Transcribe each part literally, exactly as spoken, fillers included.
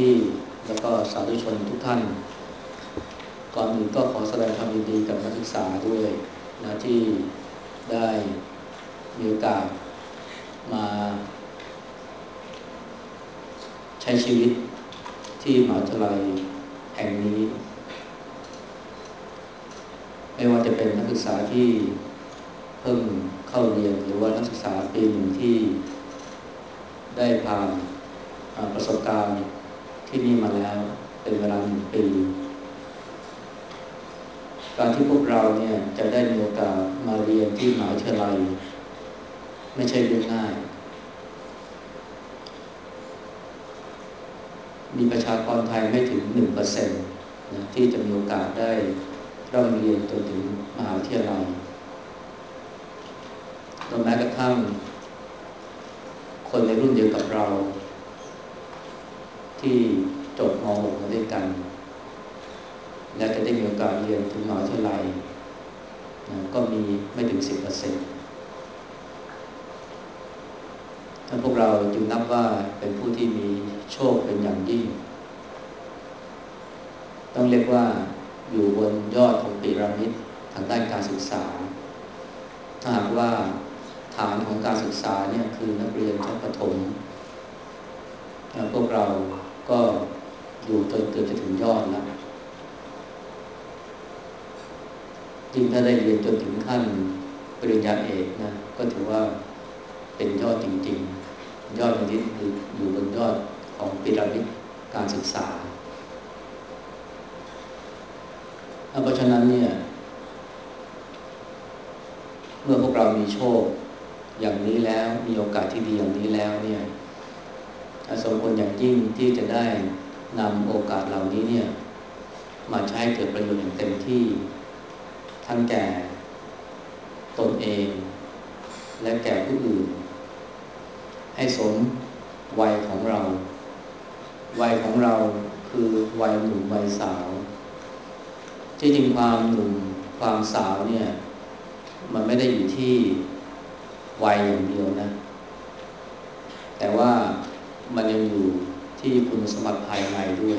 ที่แล้วก็สาธุชนทุกท่านก่อนอื่นก็ขอแสดงความยินดีกับนักศึกษาด้วยนะที่ได้มีโอกาสมาใช้ชีวิตที่มหาวิทยาลัยแห่งนี้ไม่ว่าจะเป็นนักศึกษาที่เพิ่งเข้าเรียนหรือว่านักศึกษาปีหนึ่งที่ได้ผ่านประสบการณ์ที่นี่มาแล้วเป็นเวลาหนึ่งปีการที่พวกเราเนี่ยจะได้มีโอกาสมาเรียนที่มหาวิทยาลัยไม่ใช่เรื่องง่ายมีประชากรไทยไม่ถึง หนึ่งเปอร์เซ็นต์ นะที่จะมีโอกาสได้ร่ำเรียนจนถึงมหาวิทยาลัยโดยแม้กระทั่งคนในรุ่นเดียวกับเราที่จบม .หก มาด้วยกันและจะได้มีโอกาสเรียนถึงมหาวิทยาลัยนะก็มีไม่ถึง สิบเปอร์เซ็นต์ ถ้าพวกเราจึงนับว่าเป็นผู้ที่มีโชคเป็นอย่างยิ่งต้องเรียกว่าอยู่บนยอดของพีระมิดทางด้านการศึกษาถ้าหากว่าฐานของการศึกษาเนี่ยคือนักเรียนชั้นประถมพวกเราก็อยู่จนเกือบจะถึงยอดแล้วยิ่งถ้าได้เรียนจนถึงขั้นปริญญาเอกนะก็ถือว่าเป็นยอดจริงๆยอดนี้คืออยู่บนยอดของพีระมิดการศึกษาเพราะฉะนั้นเนี่ยเมื่อพวกเรามีโชคอย่างนี้แล้วมีโอกาสที่ดีอย่างนี้แล้วเนี่ยสมควรอย่างยิ่งที่จะได้นำโอกาสเหล่านี้เนี่ยมาใช้เกิดประโยชน์อย่างเต็มที่ทั้งแก่ตนเองและแก่ผู้อื่นให้สมวัยของเราวัยของเราคือวัยหนุ่มวัยสาวที่จริงความหนุ่มความสาวเนี่ยมันไม่ได้อยู่ที่วัยอย่างเดียวนะแต่ว่ามันยังอยู่ที่คุณสมบัติภายในด้วย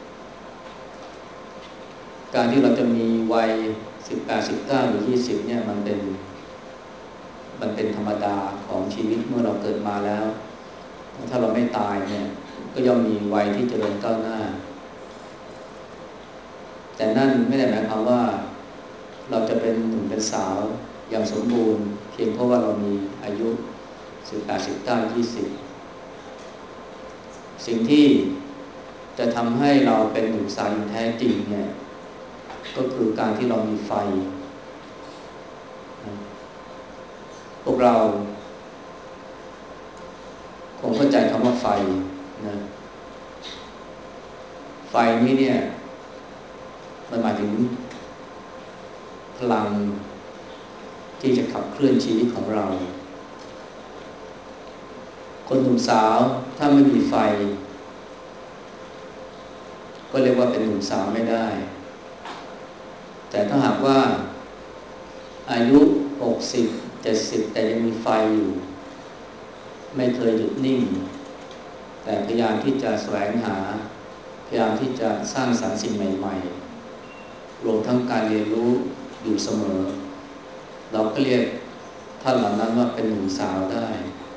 การที่เราจะมีวัยสิบแปด สิบเก้าหรือยี่สิบเนี่ยมันเป็นมันเป็นธรรมดาของชีวิตเมื่อเราเกิดมาแล้วถ้าเราไม่ตายเนี่ยก็ย่อมมีวัยที่เจริญก้าวหน้าแต่นั่นไม่ได้หมายความว่าเราจะเป็นหนุ่มเป็นสาวอย่างสมบูรณ์เพียงเพราะว่าเรามีอายุสิบแปด สิบเก้า ยี่สิบสิ่งที่จะทำให้เราเป็นหนุ่มสาวอย่างแท้จริงเนี่ยก็คือการที่เรามีไฟพวกเราคงเข้าใจคำว่าไฟนะไฟนี้เนี่ยมันหมายถึงพลังที่จะขับเคลื่อนชีวิตของเราคนหนุ่มสาวถ้าไม่มีไฟก็เรียกว่าเป็นหนุ่มสาวไม่ได้แต่ถ้าหากว่าอายุหกสิบ เจ็ดสิบแต่ยังมีไฟอยู่ไม่เคยหยุดนิ่งแต่พยายามที่จะแสวงหาพยายามที่จะสร้างสรรค์สิ่งใหม่ๆรวมทั้งการเรียนรู้อยู่เสมอเราก็เรียกท่านเหล่านั้นว่าเป็นหนุ่มสาวได้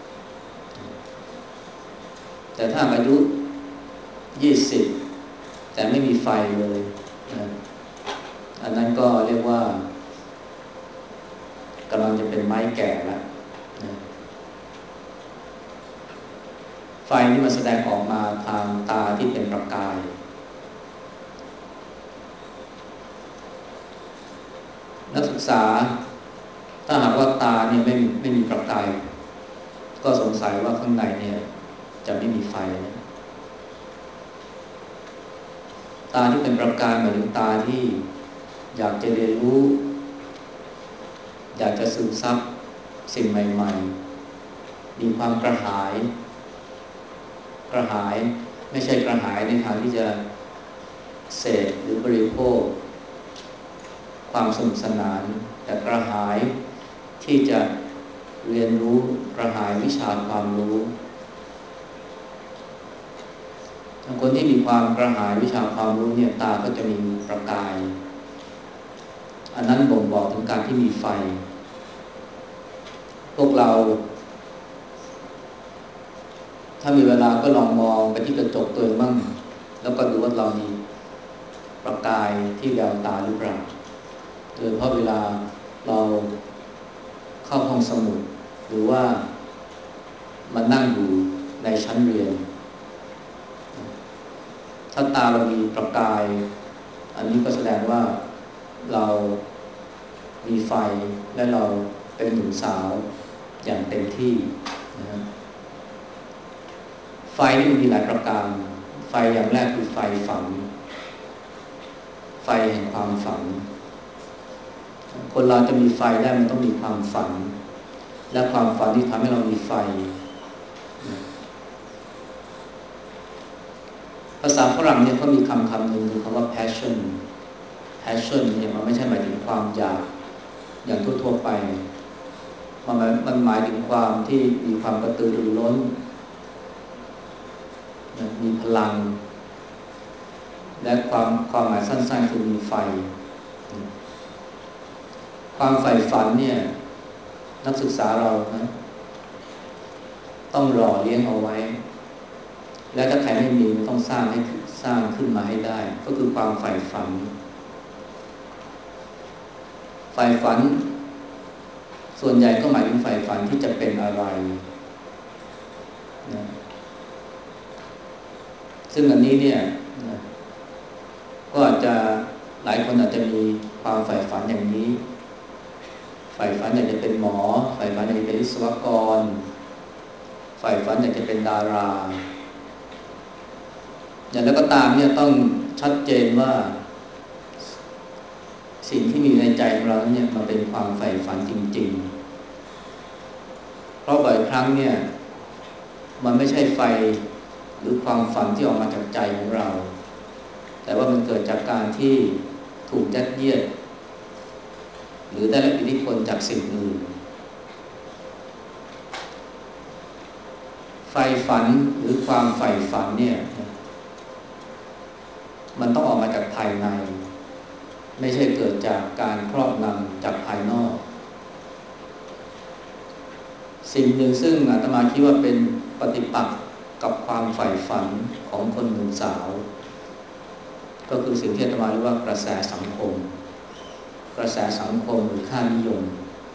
แต่ถ้าอายุยี่สิบแต่ไม่มีไฟเลยนะอันนั้นก็เรียกว่ากำลังจะเป็นไม้แก่แล้วนะไฟที่มันแสดงออกมาทางตาที่เป็นประกายนักศึกษาถ้าหากว่าตาเนี่ยไม่ไม่มีประกายก็สงสัยว่าข้างในเนี่ยจะไม่มีไฟนะตาที่เป็นประกายหมายถึงตาที่อยากจะเรียนรู้อยากจะซึมซับสิ่งใหม่ๆมีความกระหายกระหายไม่ใช่กระหายในทางที่จะเสพหรือบริโภคความสนุกสนานแต่กระหายที่จะเรียนรู้กระหายวิชาความรู้คนที่มีความกระหายวิชาความรู้เนี่ยตาก็จะมีประกายอันนั้นบ่งบอกถึงการที่มีไฟพวกเราถ้ามีเวลาก็ลองมองไปที่กระจกตัวเองบ้างแล้วก็ดูว่าเรามีประกายที่แววตาหรือเปล่าโดยเพราะเวลาเราเข้าห้องสมุดหรือว่ามานั่งอยู่ในชั้นเรียนถ้าตาเรามีประกายอันนี้ก็แสดงว่าเรามีไฟและเราเป็นหนุ่มสาวอย่างเต็มที่นะไฟนี่มันมีหลายประการไฟอย่างแรกคือไฟฝันไฟแห่งความฝันคนเราจะมีไฟได้มันต้องมีความฝันและความฝันที่ทำให้เรามีไฟภาษาฝรั่งเนี่ยเขามีคำคำหนึ่งคือคำว่า passion passion เนี่ยมันไม่ใช่หมายถึงความอยากอย่างทั่วๆไปมันมันหมายถึงความที่มีความกระตือรือร้นมีพลังและความความหมายสั้นๆคือมีไฟความใฝ่ฝันเนี่ยนักศึกษาเรานะต้องหล่อเลี้ยงเอาไว้และถ้าใครไม่มีต้องสร้างให้สร้างขึ้นมาให้ได้ก็คือความใฝ่ฝันใฝ่ฝันส่วนใหญ่ก็หมายถึงใฝ่ฝันที่จะเป็นอะไรนะซึ่งอันนี้เนี่ยนะก็อาจจะหลายคนอาจจะมีความใฝ่ฝันอย่างนี้ใฝ่ฝันอยากจะเป็นหมอใฝ่ฝันอยากจะเป็นวิศวกรใฝ่ฝันอยากจะเป็นดาราอย่างแล้วก็ตามเนี่ยต้องชัดเจนว่าสิ่งที่มีในใจของเราเนี่ยมันเป็นความใฝ่ฝันจริงๆเพราะบ่อยครั้งเนี่ยมันไม่ใช่ไฟหรือความฝันที่ออกมาจากใจของเราแต่ว่ามันเกิดจากการที่ถูกยัดเยียดหรือได้รับอิทธิพลจากสิ่งอื่นไฟฝันหรือความใฝ่ฝันเนี่ยมันต้องออกมาจากภายในไม่ใช่เกิดจากการครอบงำจากภายนอกสิ่งหนึ่งซึ่งอาตมาคิดว่าเป็นปฏิปักษ์กับความใฝ่ฝันของคนหนุ่มสาวก็คือสิ่งที่อาตมาเรียกว่ากระแสสังคมกระแสสังคมหรือค่านิยม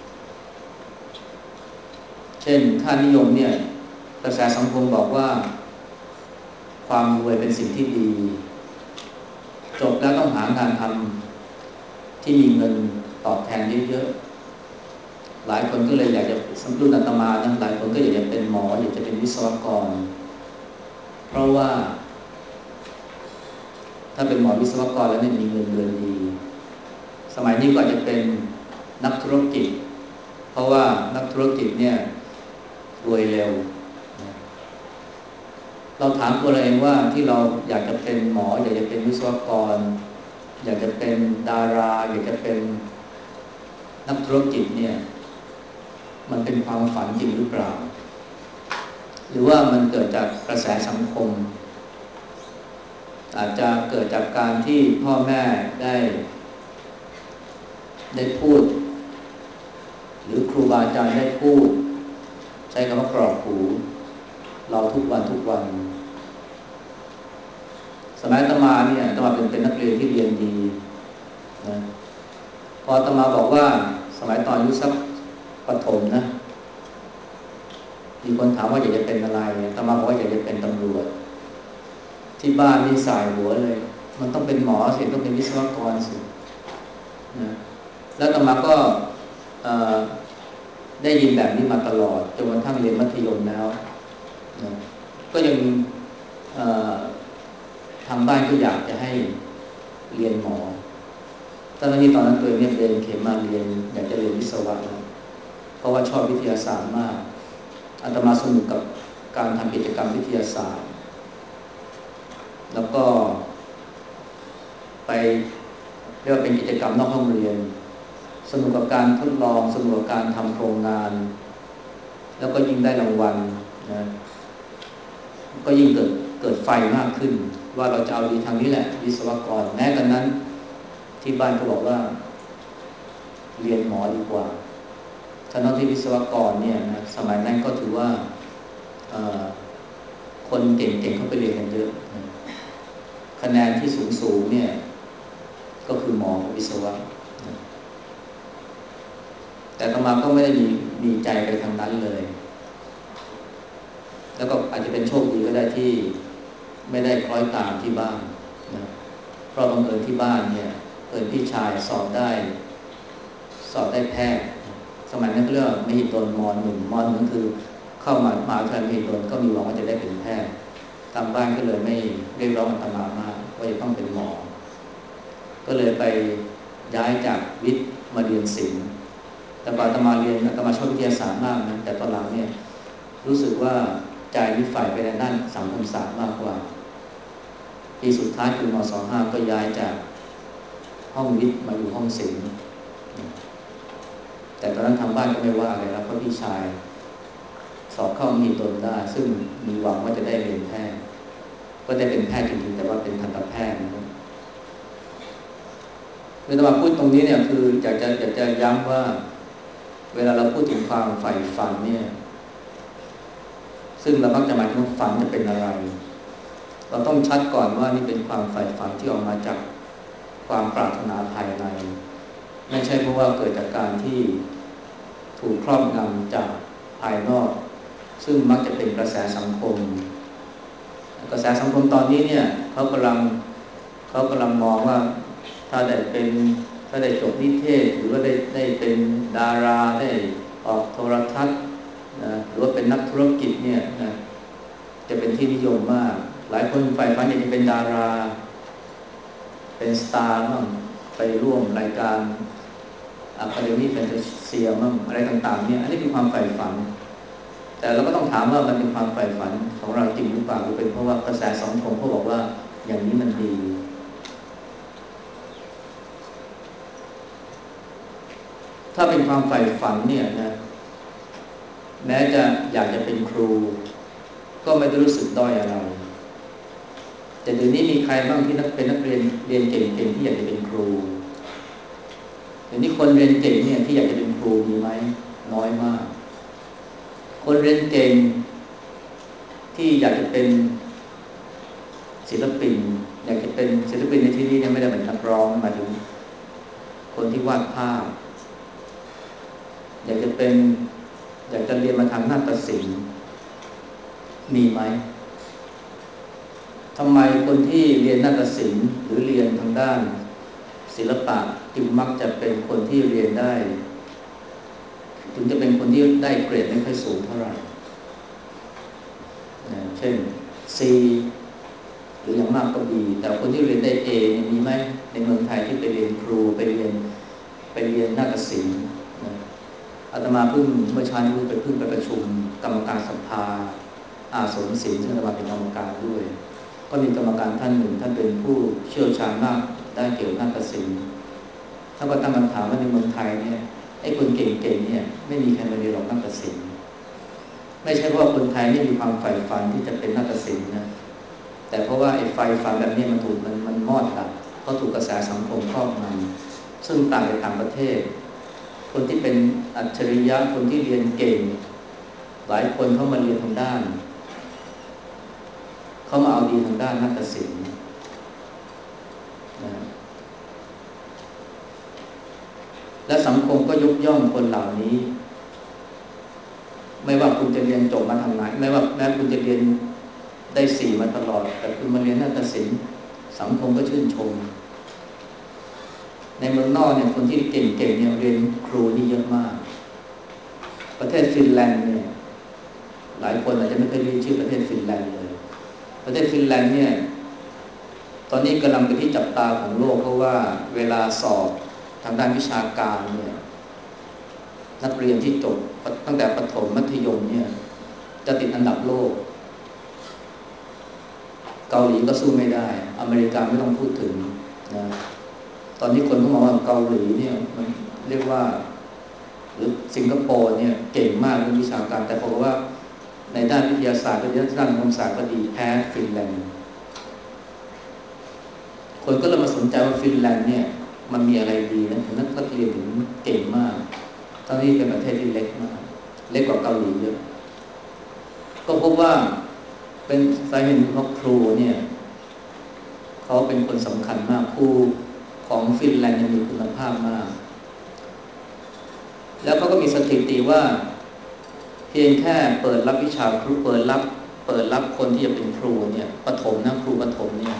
เช่นค่านิยมเนี่ยกระแสสังคมบอกว่าความรวยเป็นสิ่งที่ดีจบแล้วต้องหางานทำที่มีเงินตอบแทนเยอะๆหลายคนก็เลยอยากจะสำรุ่นอาตมานะหลายคนก็อยากจะเป็นหมออยากจะเป็นวิศวกรเพราะว่าถ้าเป็นหมอวิศวกรแล้วเนี่ยมีเงินเดือนดีสมัยนี้ก็อาจจะเป็นนักธุรกิจเพราะว่านักธุรกิจเนี่ยรวยเร็วเราถามตัวเราเองว่าที่เราอยากจะเป็นหมออยากจะเป็นวิศวกรอยากจะเป็นดาราอยากจะเป็นนักธุรกิจเนี่ยมันเป็นความฝันจริงหรือเปล่าหรือว่ามันเกิดจากกระแสสังคมอาจจะเกิดจากการที่พ่อแม่ได้ได้พูดหรือครูบาอาจารย์ได้พูดใช้คำว่ากรอกหูเราทุกวันทุกวันสมัยอาตมาเนี่ยอาตมาเป็นเป็นนักเรียนที่เรียนดีนะพออาตมาบอกว่าสมัยตอนอายุสักประถมนะมีคนถามว่าอยากจะเป็นอะไรอาตมาบอกว่าอยากจะเป็นตำรวจที่บ้านนี่สายหัวเลยมันต้องเป็นหมอสิต้องเป็นวิศวกรสินะแล้วอาตมาก็ได้ยินแบบนี้มาตลอดจนกระทั่งเรียนมัธยมแล้วนะก็ยังทางบ้านก็อยากจะให้เรียนหมอตอนที่ตอนนั้นตัวเองเนี่ยเรียนเข็มมาเรียนอยากจะเรียนวิศวะเพราะว่าชอบวิทยาศาสตร์มากอาตมาสนุกกับการทำกิจกรรมวิทยาศาสตร์แล้วก็ไปเรียกว่าเป็นกิจกรรมนอกห้องเรียนสนุกกับการทดลองสนุกกับการทำโครงงานแล้วก็ยิ่งได้รางวัลนะก็ยิ่งเกิดเกิดไฟไฟมากขึ้นว่าเราจะเอาดีทางนี้แหละวิศวกรแม้กระนั้นที่บ้านก็บอกว่าเรียนหมอดีกว่าทั้งที่วิศวกรเนี่ยนะสมัยนั้นก็ถือว่าคนเก่งๆเขาไปเรียนกันเยอะคะแนนที่สูงๆเนี่ยก็คือหมอวิศวะแต่ต่อมาก็ไม่ได้มีมีใจไปทางนั้นเลยแล้วก็อาจจะเป็นโชคดีก็ได้ที่ไม่ได้คล้อยตามที่บ้านนะเพราะบังเอิญที่บ้านเนี่ยเอิญพี่ชายสอบได้สอบได้แพทย์สมัยนั้นก็เรียกว่ามหิดลมหนึ่งมหนึ่งคือเข้ามามหาวิทยาลัยมหิดลก็มีหวังว่าจะได้เป็นแพทย์ทางบ้านก็เลยไม่เรียกร้องอาตมามากว่าจะต้องเป็นหมอก็เลยไปย้ายจากวิทย์มาเรียนศิลป์แต่ก่อนอาตมาเรียนอาตมาชอบวิทยาศาสตร์มากนะแต่ตอนหลังเนี่ยรู้สึกว่าใจนิสัยไปในด้านสังคมศาสตร์มากกว่าปีสุดท้ายคือมศห้าก็ย้ายจากห้องวิทย์มาอยู่ห้องศิลป์แต่ตอนนั้นทางบ้านก็ไม่ว่าอะไรแล้วเพราะพี่ชายสอบเข้ามหิดลได้ซึ่งมีหวังว่าจะได้เรียนแพทย์ก็ได้เป็นแพทย์จริงๆแต่ว่าเป็นทันตแพทย์นะเวลามาพูดตรงนี้เนี่ยคืออยากจะอยากจะย้ำว่าเวลาเราพูดถึงความใฝ่ฝันเนี่ยซึ่งเรามักจะหมายถึงฝันจะเป็นอะไรเราต้องชัดก่อนว่านี่เป็นความใฝ่ฝันที่ออกมาจากความปรารถนาภายในไม่ใช่เพราะว่าเกิดจากการที่ถูกครอบงำจากภายนอกซึ่งมักจะเป็นกระแสสังคมกระแสสังคมตอนนี้เนี่ยเขากำลังเขากำลังมองว่าถ้าได้เป็นถ้าได้จบนิเทศหรือว่าได้ได้เป็นดาราได้ออกโทรทัศน์นะหรือว่าเป็นนักธุรกิจเนี่ยนะจะเป็นที่นิยมมากหลายคนใฝ่ฝันอยากจะเป็นดาราเป็นสตาร์มั่งไปร่วมรายการอะคาเดมี่แฟนตาเซียมั่งอะไรต่างๆเนี่ยอันนี้เป็นความใฝ่ฝันแต่เราก็ต้องถามว่ามันเป็นความใฝ่ฝันของเราจริงหรือเปล่าหรือเป็นเพราะว่ากระแสสังคมเขาบอกว่าอย่างนี้มันดีถ้าเป็นความใฝ่ฝันเนี่ยนะแม้จะอยากจะเป็นครูก็ไม่ได้รู้สึกด้อยอะไรแต่เดี๋ยวนี้มีใครบ้างที่นักเป็นนักเรียนเรียนเก่งๆที่อยากจะเป็นครูเดี๋ยวนี้คนเรียนเก่งเนี่ยที่อยากจะเป็นครูมีไหมน้อยมากคนเรียนเก่งที่อยากจะเป็นศิลปินอยากจะเป็นศิลปินในที่นี้เนี่ยไม่ได้เป็นนักร้องหมายถึงคนที่วาดภาพอยากจะเป็นอยากจะเรียนมาทางนาฏศิลป์มีไหมทำไมคนที่เรียนนาฏศิลป์หรือเรียนทางด้านศิลปะจึงมักจะเป็นคนที่เรียนได้ถึงจะเป็นคนที่ได้เกรดไม่ค่อยสูงเท่าไหร่นะเช่น C หรืออย่างมากก็ B แต่คนที่เรียนได้ A มีไหมในเมืองไทยที่ไปเรียนครูไปเรียนไปเรียนนาฏศิลป์นะอาตมาเพิ่งเมื่อเช้านี้เพิ่งไปเพิ่งไปประชุมกรรมการสภาอาสมศิลป์ซึ่งอาตมาเป็นกรรมการด้วยก็มีกรรมการท่านหนึ่งท่านเป็นผู้เชี่ยวชาญมากด้านเกี่ยวกับนาฏศิลป์ถ้าก็ตั้งคำถามว่าในเมืองไทยเนี่ยไอ้คนเก่งๆเนี่ยไม่มีใครมาเรียนหรอกนาฏศิลป์ไม่ใช่เพราะว่าคนไทยไม่มีความใฝ่ฝันที่จะเป็นนาฏศิลป์นะแต่เพราะว่าไอ้ไฟฝันแบบนี้มันถูกมันมันมอดดับเพราะถูกกระแสสังคมครอบงำซึ่งต่างจากต่างประเทศคนที่เป็นอัจฉริยะคนที่เรียนเก่งหลายคนเข้ามาเรียนทางด้านเขามาเอาดีทางด้านนาฏศิลป์นะและสังคมก็ยกย่องคนเหล่านี้ไม่ว่าคุณจะเรียนจบมาทางไหนไม่ว่าแม้คุณจะเรียนได้สี่มาตลอดแต่คุณมาเรียนนาฏศิลป์สังคมก็ชื่นชมในเมืองนอกเนี่ยคนที่เก่งๆเนี่ยเรียนครูนี่เยอะมากประเทศฟินแลนด์เนี่ยหลายคนอาจจะไม่เคยได้ยินชื่อประเทศฟินแลนด์เลยประเทศฟินแลนด์เนี่ยตอนนี้กำลังเป็นที่จับตาของโลกเพราะว่าเวลาสอบทางด้านวิชาการเนี่ยนักเรียนที่จบตั้งแต่ประถมมัธยมเนี่ยจะติดอันดับโลกเกาหลีก็สู้ไม่ได้อเมริกาไม่ต้องพูดถึงนะตอนนี้คนก็มองว่าเกาหลีเนี่ยมันเรียกว่าหรือสิงคโปร์เนี่ยเก่งมากเรื่องวิชาการแต่เพราะว่าในด้านวิทยาศาสตร์หรือด้านสังคมศาสตร์ก็ดีแพ้ฟินแลนด์คนก็เลยมาสนใจว่าฟินแลนด์เนี่ยมันมีอะไรดีนะถึงนักเรียนถึงเก่งมากทั้งที่เป็นประเทศที่เล็กมากเล็กกว่าเกาหลีเยอะก็พบว่าเป็นสาเหตุเพราะครูเนี่ยเขาเป็นคนสำคัญมากครูของฟินแลนด์มีคุณภาพมากแล้วก็มีสถิติว่าเพียงแค่เปิดรับวิชาครูเปิดรับเปิดรับคนที่จะเป็นครูเนี่ยประถมนะครูประถมเนี่ย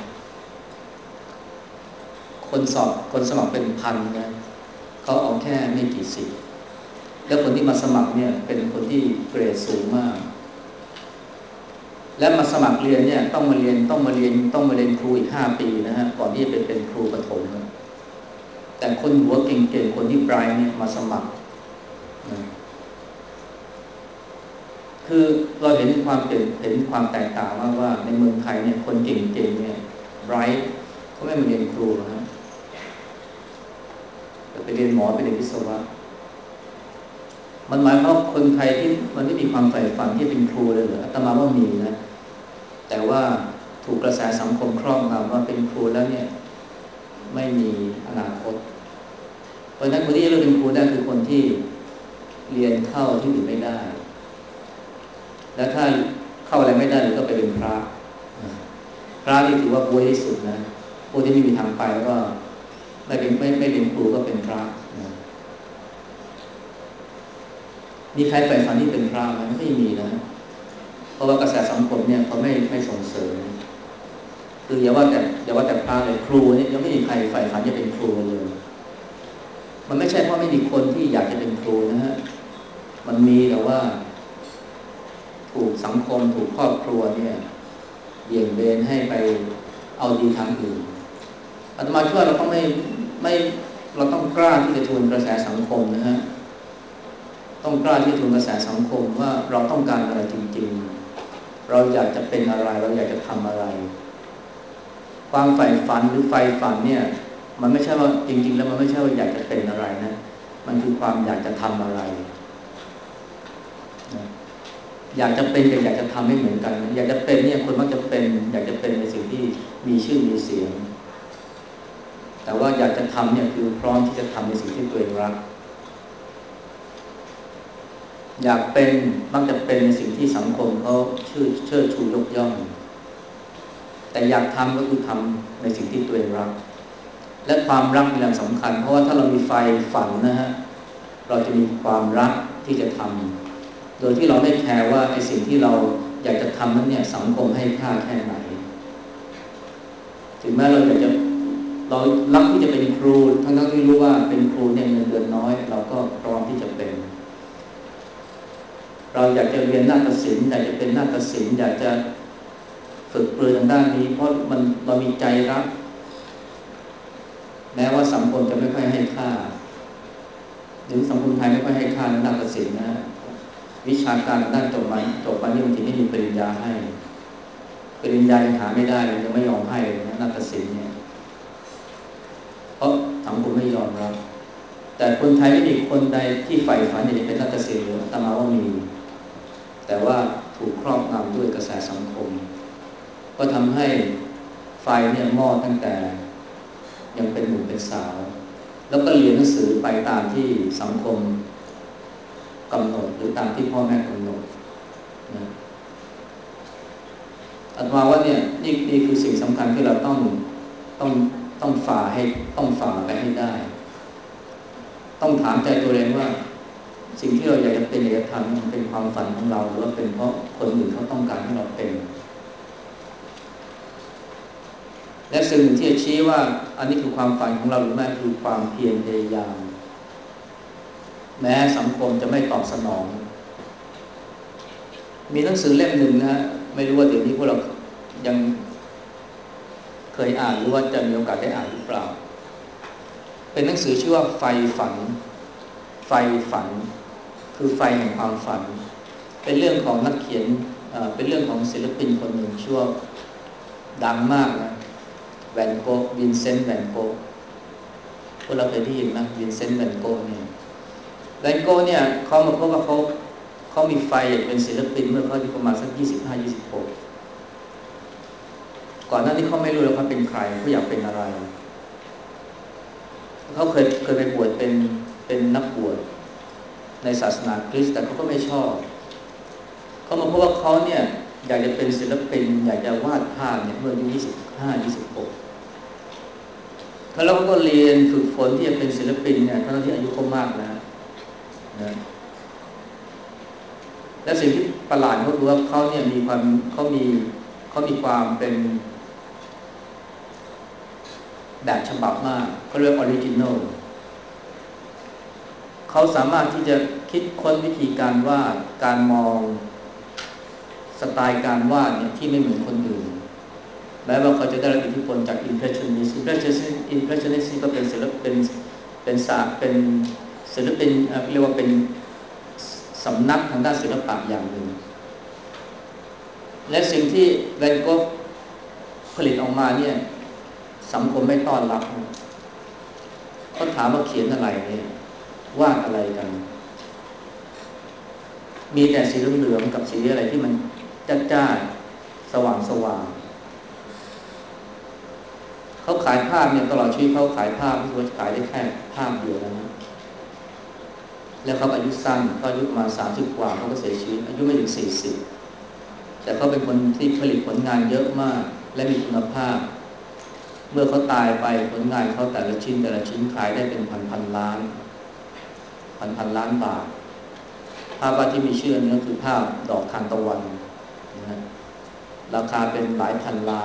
คนสอบคนสมัครเป็นพันนะเขาเอาแค่ไม่กี่สิบแล้วคนที่มาสมัครเนี่ยเป็นคนที่เกรดสูงมากและมาสมัครเรียนเนี่ยต้องมาเรียนต้องมาเรียนต้องมาเรียนครูอีกห้าปีนะฮะก่อนที่จะไปเป็นครูประถมนะแต่คนหัวเก่งๆคนที่ปลายเนี่ยมาสมัครนะคือเราเห็นความเปลี่ยนเห็นความแตกต่างว่าว่าในเมืองไทยเนี่ยคนเก่งๆเนี่ยไบรท์เขาไม่มาเรียนครูนะแต่ไปเรียนหมอไปเรียนวิศวะมันหมายความว่าคนไทยที่มันไม่มีความใฝ่ฝันที่เป็นครูเลยเหรออาตมาว่ามีนะแต่ว่าถูกกระแสสังคมครอบงำว่าเป็นครูแล้วเนี่ยไม่มีอนาคตเพราะฉะนั้นคนที่จะเป็นครูได้คือคนที่เรียนเข้าที่อื่นไม่ได้แล้วถ้าเข้าอะไรไม่ได้หรือก็ไปเป็นพระพระนี่ถือว่าป่วยที่สุดนะผู้ที่ไม่มีทางไปแล้วก็ไม่เป็นไม่ไม่เรียนครูก็เป็นพระมีใครใฝ่ฝันที่เป็นพระไหมไม่มีนะเพราะว่ากระแสสังคมเนี่ยเขาไม่ไม่ส่งเสริมคืออย่าว่าแต่อย่าว่าแต่พระเลยครูเนี่ยยังไม่มีใครใฝ่ฝันจะเป็นครูเลยมันไม่ใช่เพราะไม่มีคนที่อยากจะเป็นครูนะฮะมันมีแต่ว่าถูกสังคมถูกครอบครัวเนี่ยเบี่ยงเบนให้ไปเอาดีทางอื่นอาตมาคิดว่าเราต้องไม่ไม่เราต้องกล้าที่จะทวนกระแสสังคมนะฮะต้องกล้าที่จะทวนกระแสสังคมว่าเราต้องการอะไรจริงๆเราอยากจะเป็นอะไรเราอยากจะทำอะไรความใฝ่ฝันหรือไฟฝันเนี่ยมันไม่ใช่ว่าจริงๆแล้วมันไม่ใช่ว่าอยากจะเป็นอะไรนะมันคือความอยากจะทำอะไรอยากจะเป็นกับอยากจะทำไม่เหมือนกันอยากจะเป็นเนี่ยคนมักจะเป็นอยากจะเป็นในสิ่งที่มีชื่อมีเสียงแต่ว่าอยากจะทำเนี่ยคือพร้อมที่จะทำในสิ่งที่ตัวเองรักอยากเป็นมักจะเป็นในสิ่งที่สังคมเขาชื่อเชิดชูยกย่องแต่อยากทำก็คือทำในสิ่งที่ตัวเองรักและความรักเป็นเรื่องสำคัญเพราะว่าถ้าเรามีไฟฝันนะฮะเราจะมีความรักที่จะทำโดยที่เราไม่แคร์ว่าไอ้สิ่งที่เราอยากจะทำนั้นเนี่ยสังคมให้ค่าแค่ไหนถึงแม้เราอยากจะเรารักที่จะเป็นครูทั้งๆที่รู้ว่าเป็นครูเนี่ยเงินเดือนน้อยเราก็พร้อมที่จะเป็นเราอยากจะเรียนนาฏศิลป์อยากจะเป็นนาฏศิลป์อยากจะฝึกปรือทางด้านนี้เพราะมันเรามีใจรักแม้ว่าสังคมจะไม่ค่อยให้ค่าหรือสังคมไทยไม่ค่อยให้ค่าในนาฏศิลป์นะวิชาการด้านจบมาจบมานี่บางทีไม่มีปริญญาให้ปริญญายังหาไม่ได้เลยยังไม่ยอมให้เลยนะนาฏศิลป์เนี่ยเพราะสังคมไม่ยอมรับแต่คนไทยไม่มีคนใดที่ใฝ่ฝันอยากจะเป็นนาฏศิลป์หรือตมาว่ามีแต่ว่าถูกครอบงำด้วยกระแสสังคมก็ทำให้ไฟเนี่ยมอดตั้งแต่ยังเป็นหนุ่มเป็นสาวแล้วก็เรียนหนังสือไปตามที่สังคมกำหนดหรือตามที่พ่อแม่กำหนดนะอัตมาว่าเนี่ยนี่นี่คือสิ่งสำคัญที่เราต้องต้องต้องฝ่าให้ต้องฝ่าไปให้ได้ต้องถามใจตัวเองว่าสิ่งที่เราอยากจะเป็นอยากจะทำมันเป็นความฝันของเราหรือว่าเป็นเพราะคนอื่นเขาต้องการให้เราเป็นและสิ่งหนึ่งที่จะชี้ว่าอันนี้คือความฝันของเราหรือไม่คือความเพียรพยายามแม้สังคมจะไม่ตอบสนองมีหนังสือเล่มหนึ่งนะไม่รู้ว่าเดี๋ยวนี้พวกเรายังเคยอ่านหรือว่าจะมีโอกาสได้อ่านหรือเปล่าเป็นหนังสือชื่อว่าไฟฝันไฟฝันคือไฟแห่งความฝันเป็นเรื่องของนักเขียนเป็นเรื่องของศิลปินคนหนึ่งชื่อว่าดังมากนะแวนโกะวินเซนต์แวนโกะพวกเราเคยได้ยินไหมวินเซนต์แวนโกะเนี่ยแวนโกะเนี่ยเขามาพบว่าเขาเขามีไฟอยากเป็นศิลปินเมื่อเขาอายุประมาณสักยี่สิบห้า ยี่สิบหกก่อนหน้านี้เขาไม่รู้แล้วเขาเป็นใครเขาอยากเป็นอะไรเขาเคยเคยไปบวชเป็นเป็นนักบวชในศาสนาคริสต์แต่เขาก็ไม่ชอบเขามาพบว่าเขาเนี่ยอยากจะเป็นศิลปินอยากจะวาดภาพเนี่ยเมื่ออายุยี่สิบห้า ยี่สิบหกแล้วเขาก็เรียนฝึกฝนที่จะเป็นศิลปินเนี่ยตอนที่อายุเขามากแล้วนะและสิ่งที่ประหลาดก็คือว่าเขาเนี่ยมีความเขามีเขามีความเป็นแบบฉบับมากเขาเรียกออริจินอลเขาสามารถที่จะคิดค้นวิธีการวาดการมองสไตล์การวาดเนี่ยที่ไม่เหมือนคนอื่นแม้ว่าเขาจะได้รับอิทธิพลจาก Impressionist Impressionist Impressionist ก็เป็นศิลปินเป็นศาสตร์เป็นศิลปินเรียกว่าเป็นสำนักทางด้านศิลปะอย่างหนึ่งและสิ่งที่แวนโก๊กผลิตออกมาเนี่ยสังคมไม่ต้อนรับเขาถามว่าเขียนอะไรเนี่ยวาดอะไรกันมีแต่สีเหลืองๆกับสีอะไรที่มันจ้าๆสว่างๆเขาขายภาพเนี่ยตลอดชีวิตเขาขายภาพที่ว่าขายได้แค่ภาพเดียวแล้วนะแล้วเขาอายุสั้นเขาอายุประมาณสามสิบกว่าเขาก็เสียชีวิตอายุไม่ถึงสี่สิบแต่เขาเป็นคนที่ผลิตผลงานเยอะมากและมีคุณภาพเมื่อเขาตายไปผลงานเขาแต่ละชิ้นแต่ละชิ้นขายได้เป็นพันพันล้านพันพันล้านบาทภาพวาดที่มีชื่อนี้ก็คือภาพดอกทานตะวันนะราคาเป็นหลายพันล้าน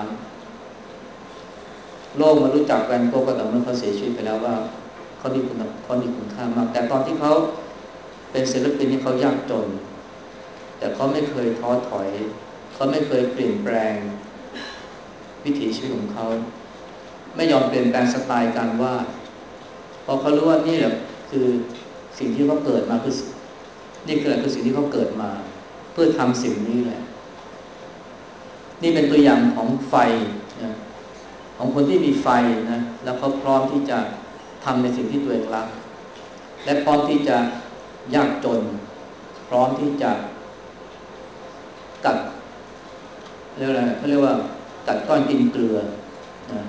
โลกมารู้จักแวนโก๊กก็ต่อเมื่อเขาเสียชีวิตไปแล้วว่าเขามีคุณเขามีคุณค่ามากแต่ตอนที่เขาเป็นศิลปินนี่เขายากจนแต่เขาไม่เคยท้อถอยเขาไม่เคยเปลี่ยนแปลงวิถีชีวิตของเขาไม่ยอมเปลี่ยนแปลงสไตล์การวาดเพราะเขารู้ว่านี่แหละคือสิ่งที่เขาเกิดมาคือนี่คืออะไรคือสิ่งที่เขาเกิดมาเพื่อทำสิ่งนี้แหละนี่เป็นตัวอย่างของไฟนะของคนที่มีไฟนะแล้วเขาพร้อมที่จะทำในสิ่งที่ตัวเองรักและพร้อมที่จะยากจนพร้อมที่จะกัดเรียกอะไรเขาเรียกว่ากัดก้อนกินเกลือนะ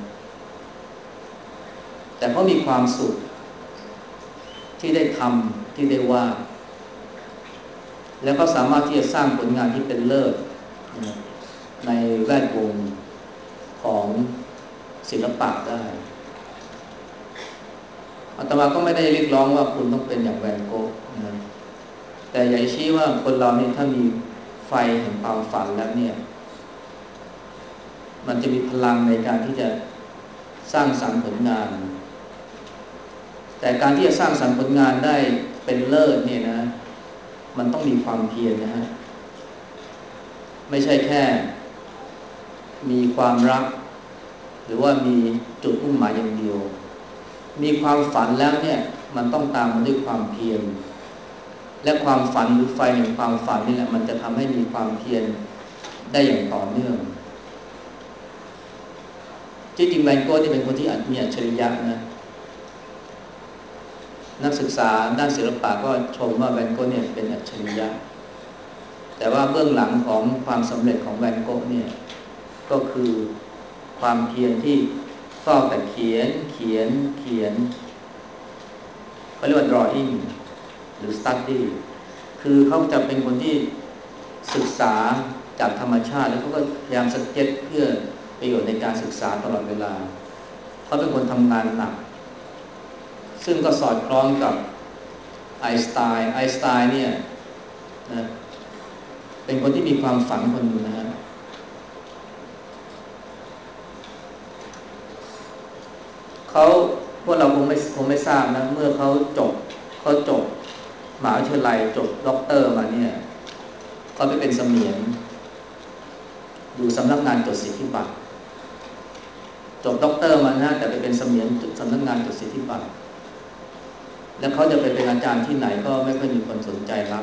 แต่เขามีความสุขที่ได้ทำที่ได้วาดแล้วก็สามารถที่จะสร้างผลงานที่เป็นเลิศนะในแวดวงของศิลปะได้อาตมาก็ไม่ได้เรียกร้องว่าคุณต้องเป็นอย่างแวนโก๊กนะแต่อยากชี้ว่าคนเราเนี่ยถ้ามีไฟแห่งความฝันแล้วเนี่ยมันจะมีพลังในการที่จะสร้างสรรค์ผลงานแต่การที่จะสร้างสรรค์ผลงานได้เป็นเลิศเนี่ยนะมันต้องมีความเพียรนะฮะไม่ใช่แค่มีความรักหรือว่ามีจุดมุ่งหมายอย่างเดียวมีความฝันแล้วเนี่ยมันต้องตามมาด้วยความเพียรและความฝันหรือไฟแห่งความฝันนี่แหละมันจะทำให้มีความเพียรได้อย่างต่อเนื่องที่จริงแวนโก๊กนี่เป็นคนที่มีอัจฉริยะนะนักศึกษาด้านศิลปะก็ชมว่าแวนโก๊กเนี่ยเป็นอัจฉริยะแต่ว่าเบื้องหลังของความสำเร็จของแวนโก๊กเนี่ยก็คือความเพียรที่เฝ้าแต่เขียนเขียนเขียนเขาเรียกว่า drawing หรือ study คือเขาจะเป็นคนที่ศึกษาจากธรรมชาติแล้วเขาก็พยายามสเก็ตเพื่อประโยชน์ในการศึกษาตลอดเวลาเขาเป็นคนทำงานหนักซึ่งก็สอดคล้องกับไอน์สไตน์ไอน์สไตน์เนี่ยนะเป็นคนที่มีความฝันคนหนึ่งนะฮะเขาพวกเราคงไม่คงไม่ทราบนะเมื่อเขาจบเขาจบมหาวิทยาลัยจบด็อกเตอร์มาเนี่ยเขาไปเป็นเสมียนอยู่สำนักงานจดสิทธิบัตรจบด็อกเตอร์มานะแต่ไปเป็นเสมียนสำนักงานจดสิทธิบัตรแล้วเขาจะไปเป็นอาจารย์ที่ไหนก็ไม่ค่อยมีคนสนใจรับ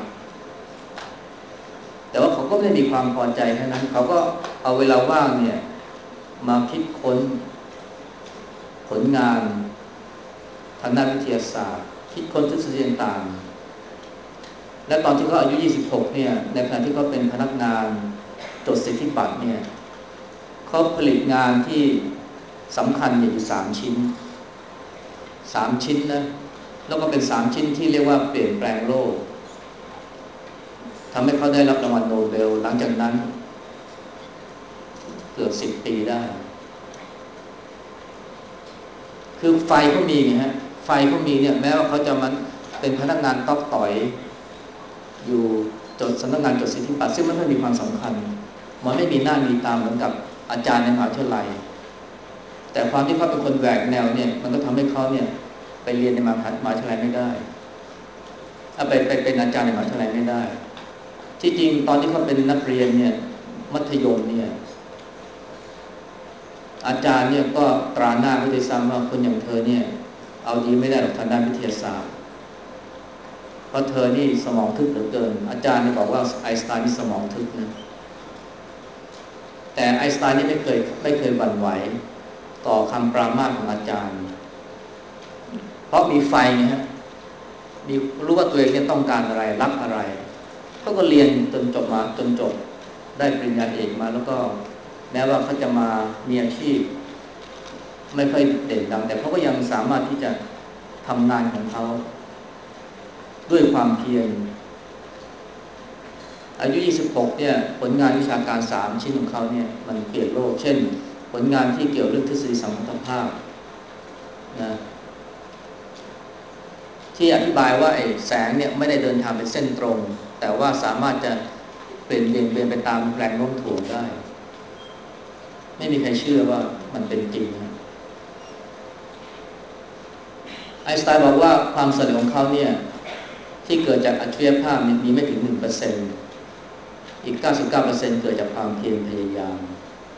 แต่ว่าเขาก็ไม่ได้มีความพอใจแค่นั้นเขาก็เอาเวลาว่างเนี่ยมาคิดค้นผลงานทางด้านวิทยาศาสตร์คิดค้นทฤษฎีต่างและตอนที่เขาอายุยี่สิบหกเนี่ยในขณะที่เขาเป็นพนักงานจดสิทธิบัตรเนี่ยเขาผลิตงานที่สำคัญอยู่สามชิ้นสามชิ้นนะแล้วก็เป็นสามชิ้นที่เรียกว่าเปลี่ยนแปลงโลกทำให้เขาได้รับรางวัลโนเบลหลังจากนั้นเกือบสิบปีได้คือไฟเขามีไงฮะไฟเขามีเนี่ยแม้ว่าเขาจะมันเป็นพนักงานต๊อกต่อยอยู่จดสำนักงานจดสิทธิบัตรซึ่งมันไม่มีความสำคัญมันไม่มีหน้ามีตาเหมือนกับอาจารย์ในมหาวิทยาลัยแต่ความที่เขาเป็นคนแหวกแนวเนี่ยมันก็ทำให้เขาเนี่ยไปเรียนในมหาวิทยาลัยไม่ได้ถ้าไปไปเป็นอาจารย์ในมหาวิทยาลัยไม่ได้ที่จริงตอนที่เขาเป็นนักเรียนเนี่ยมัธยมเนี่ยอาจารย์เนี่ยก็ตราหน้าเขาด้วยซ้ำว่าคนอย่างเธอเนี่ยเอาดีไม่ได้หรอกทางด้านวิทยาศาสตร์เพราะเธอนี่สมองทึบเหลือเกินอาจารย์นี่บอกว่าไอน์สไตน์นี่สมองทึบนะแต่ไอน์สไตน์นี่ไม่เคยไม่เคยหวั่นไหวต่อคำปรามาสของอาจารย์เพราะมีไฟนะฮะมีรู้ว่าตัวเองเนี่ยต้องการอะไรรักอะไรเขาก็เรียนจนจบมาจนจบได้ปริญญาเอกมาแล้วก็แม้ว่าเขาจะมามีอาชีพไม่ค่อยเด่นดังแต่เขาก็ยังสามารถที่จะทำงานของเขาด้วยความเพียรอายุยี่สิบหกเนี่ยผลงานวิชาการสามชิ้นของเขาเนี่ยมันเปลี่ยนโลกเช่นผลงานที่เกี่ยวเรื่องทฤษฎีสัมพัทธภาพนะที่อธิบายว่าไอ้แสงเนี่ยไม่ได้เดินทางเป็นเส้นตรงแต่ว่าสามารถจะเปลี่ยนเบี่ยงเบนไปตามแรงโน้มถ่วงได้ไม่มีใครเชื่อว่ามันเป็นจริงนะไอน์สไตน์บอกว่าความสำเร็จของเขาเนี่ยที่เกิดจากอัจฉริยภาพมีไม่ถึง หนึ่งเปอร์เซ็นต์ อีก เก้าสิบเก้าเปอร์เซ็นต์ เกิดจากความเพียรพยายาม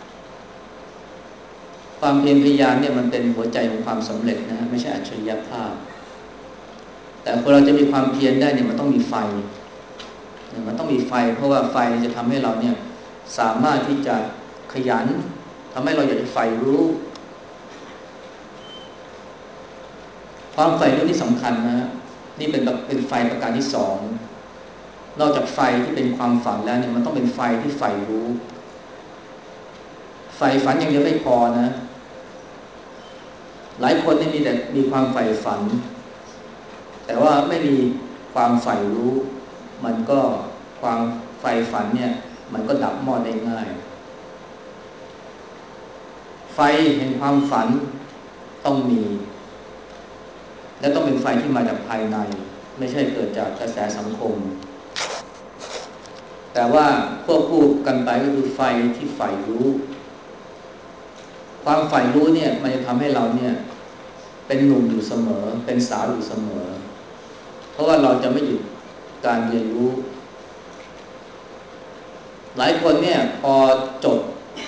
ความเพียรพยายามเนี่ยมันเป็นหัวใจของความสำเร็จนะไม่ใช่อัจฉริยภาพแต่คนเราจะมีความเพียรได้เนี่ยมันต้องมีไฟมันต้องมีไฟเพราะว่าไฟจะทำให้เราเนี่ยสามารถที่จะขยันทำให้เราอยากจะใฝ่รู้ความใฝ่รู้นี่สำคัญนะนี่เป็นเป็นไฟประการที่สองนอกจากไฟที่เป็นความฝันแล้วเนี่ยมันต้องเป็นไฟที่ใฝ่รู้ใฝ่ฝันอย่างเดียวไม่พอนะหลายคนนี่มีแต่มีความใฝ่ฝันแต่ว่าไม่มีความใฝ่รู้มันก็ความใฝ่ฝันเนี่ยมันก็ดับมอดได้ง่ายไฟแห่งความฝันต้องมีและต้องเป็นไฟที่มาจากภายในไม่ใช่เกิดจากกระแสสังคมแต่ว่าควบคู่กันไปก็คือไฟที่ใฝ่รู้ความใฝ่รู้เนี่ยมันจะทำให้เราเนี่ยเป็นหนุ่มอยู่เสมอเป็นสาวอยู่เสมอเพราะว่าเราจะไม่หยุดการเรียนรู้หลายคนเนี่ยพอจบ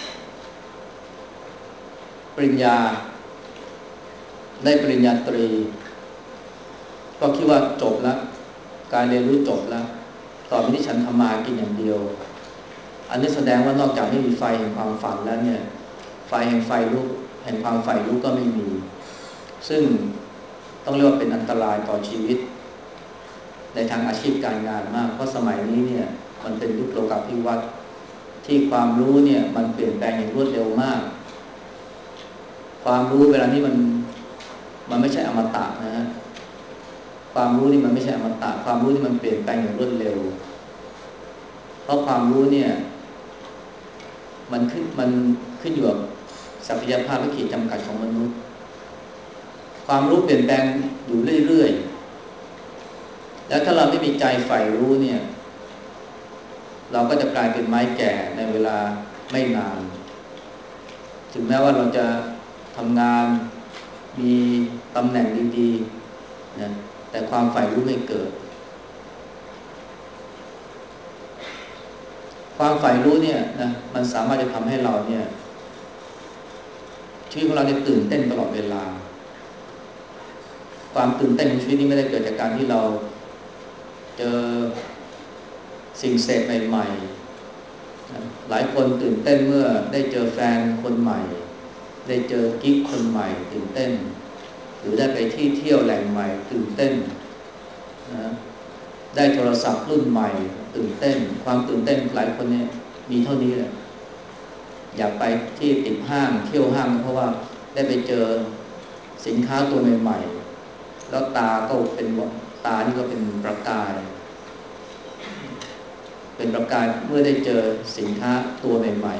ปริญญาได้ปริญญาตรีก็คิดว่าจบแล้วการเรียนรู้จบแล้วต่อไปนี้ฉันทำมากินอย่างเดียวอันนี้แสดงว่านอกจากไม่มีไฟแห่งความฝันแล้วเนี่ยไฟแห่งไฟลุกแห่งความใฝ่รู้ก็ไม่มีซึ่งต้องเรียกว่าเป็นอันตรายต่อชีวิตในทางอาชีพการงานมากเพราะสมัยนี้เนี่ยมันเป็นยุคโลกาภิวัตน์ที่ความรู้เนี่ยมันเปลี่ยนแปลงอย่างรวดเร็วมากความรู้เวลานี้มันมันไม่ใช่อมตะนะฮะความรู้นี่มันไม่ใช่อมตะความรู้นี่มันเปลี่ยนแปลงอย่างรวดเร็วเพราะความรู้เนี่ยมันขึ้นมันขึ้นอยู่กับศักยภาพและขีดจำกัดของมนุษย์ความรู้เปลี่ยนแปลงอยู่เรื่อยๆแล้วถ้าเราไม่มีใจใฝ่รู้เนี่ยเราก็จะกลายเป็นไม้แก่ในเวลาไม่นานถึงแม้ว่าเราจะทำงานมีตำแหน่งดีๆนะแต่ความใฝ่รู้ไม่เกิดความใฝ่รู้เนี่ยนะมันสามารถจะทำให้เราเนี่ยชีวิตของเราเนี่ยตื่นเต้นตลอดเวลาความตื่นเต้นของชีวิตนี้ไม่ได้เกิดจากการที่เราเจอสิ่งเสพใหม่ๆหลายคนตื่นเต้นเมื่อได้เจอแฟนคนใหม่ได้เจอกิ๊กคนใหม่ตื่นเต้นหรือได้ไปที่เที่ยวแหล่งใหม่ตื่นเต้นนะได้โทรศัพท์รุ่นใหม่ตื่นเต้นความตื่นเต้นหลายคนเนี่ยมีเท่านี้แหละอยากไปที่ติดห้างเที่ยวห้างเพราะว่าได้ไปเจอสินค้าตัวใหม่ๆแล้วตาก็เป็นตานี่ก็เป็นประกายเป็นประกายเมื่อได้เจอสินค้าตัวใหม่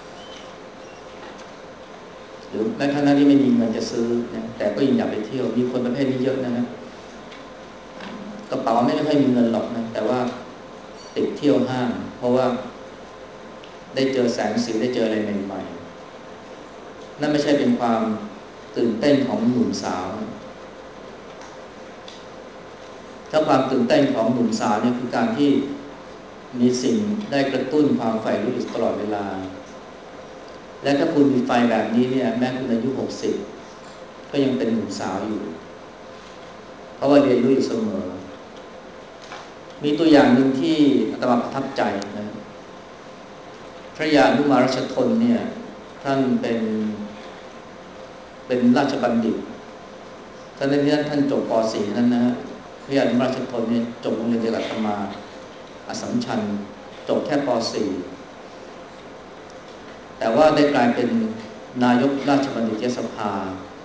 ๆหรือแม้กระทั่งที่ไม่มีเงินจะซื้อนะแต่ก็ยังอยากไปเที่ยวมีคนประเภทนี้เยอะนะนะกระเป๋าไม่ค่อยมีเงินหรอกนะแต่ว่าติดเที่ยวห้างเพราะว่าได้เจอแสงสีได้เจออะไรใหม่ๆนั่นไม่ใช่เป็นความตื่นเต้นของหนุ่มสาวถ้าความตื่นเต้นของหนุ่มสาวเนี่ยคือการที่มีสิ่งได้กระตุ้นความใฝ่รู้อยู่ตลอดเวลาและถ้าคุณมีไฟแบบนี้เนี่ยแม้คุณอายุหกสิบก็ยังเป็นหนุ่มสาวอยู่เพราะว่าเรียนรู้อยู่เสมอมีตัวอย่างหนึ่งที่อาตมาประทับใจนะพระยานุมารัชทนเนี่ยท่านเป็นเป็นราชบัณฑิตท่านในที่นั้นท่านจบป .สี่ นั้นนะฮะพระยานุมารัชทนเนี่ยจบโรงเรียนเดียวกับอาตมาอัสสัมชัญจบแค่ป .สี่ แต่ว่าได้กลายเป็นนายกราชบัณฑิตยสภา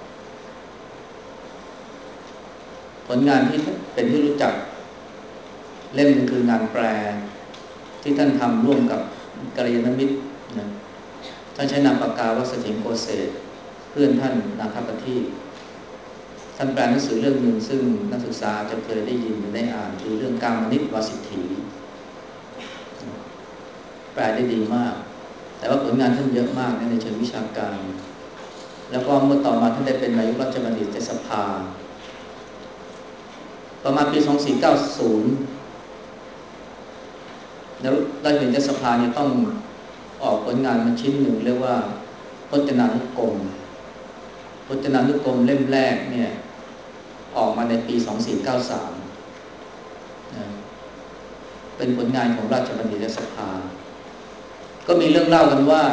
ผลงานที่เป็นที่รู้จักเล่มนึงคืองานแปลที่ท่านทำร่วมกับกัลยาณมิตรนะท่านใช้นามปากกาว่าเสถียรโกเศษเพื่อนท่านนาคปฏิท่านแปลหนังสือเรื่องหนึ่งซึ่งนักศึกษาจะเคยได้ยินหรือได้อ่านคือเรื่องกามนิตวสิทธิแปลได้ดีมากแต่ว่าผลงานท่านเยอะมากในเชิงวิชาการแล้วก็เมื่อต่อมาท่านได้เป็นนายกราชบัณฑิตยสภาประมาณปีสองพันสี่ร้อยเก้าสิบแล้วราชบัณฑิตยสภาเนี่ยต้องออกผลงานมาชิ้นหนึ่งเรียกว่าพจนานุกรมพจนานุกรมเล่มแรกเนี่ยออกมาในปีสองพันสี่ร้อยเก้าสิบสามนะเป็นผลงานของราชบัณฑิตยสภาก็มีเรื่องเล่ากันว่า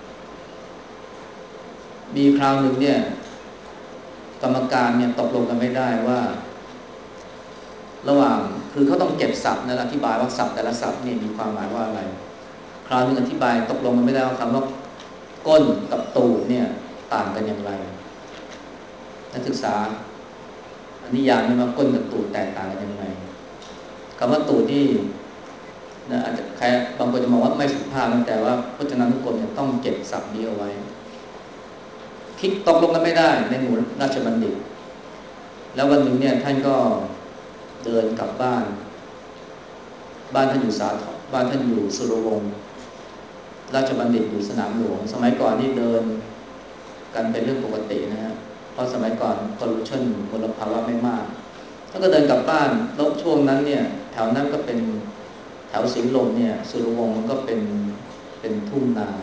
มีคราวหนึ่งเนี่ยกรรมการเนี่ยตกลงกันไม่ได้ว่าระหว่างคือเขาต้องเก็บศัพท์นะอธิบายว่าศัพท์แต่ละศัพท์เนี่ยมีความหมายว่าอะไรคราวนึงอธิบายตกลงกันไม่ได้ว่าคำว่าก้นกับตูดเนี่ยต่างกันอย่างไรนักศึกษาอนิยามนี่ว่าก้นกับตูดแตกต่างกันยังไงคำว่าตูดนี่นะอาจจะใครบางคนจะมองว่าไม่สุภาพแต่ว่าพจนานุกรมเนี่ยต้องเก็บศัพท์นี้เอาไว้คิดตกลงกันไม่ได้ในหมู่ราชบัณฑิตแล้ววันหนึ่งเนี่ยท่านก็เดินกลับบ้านบ้านท่านอยู่สาทรบ้านท่านอยู่สุรวงศ์ราชบัณฑิตอยู่สนามหลวงสมัยก่อนนี่เดินกันเป็นเรื่องปกตินะฮะเพราะสมัยก่อนพอลูชันมลภาวะไม่มากท่านก็เดินกลับบ้านแล้วช่วงนั้นเนี่ยแถวนั้นก็เป็นแถวสีลมเนี่ยสุรวงศ์มันก็เป็นเป็นทุ่งนา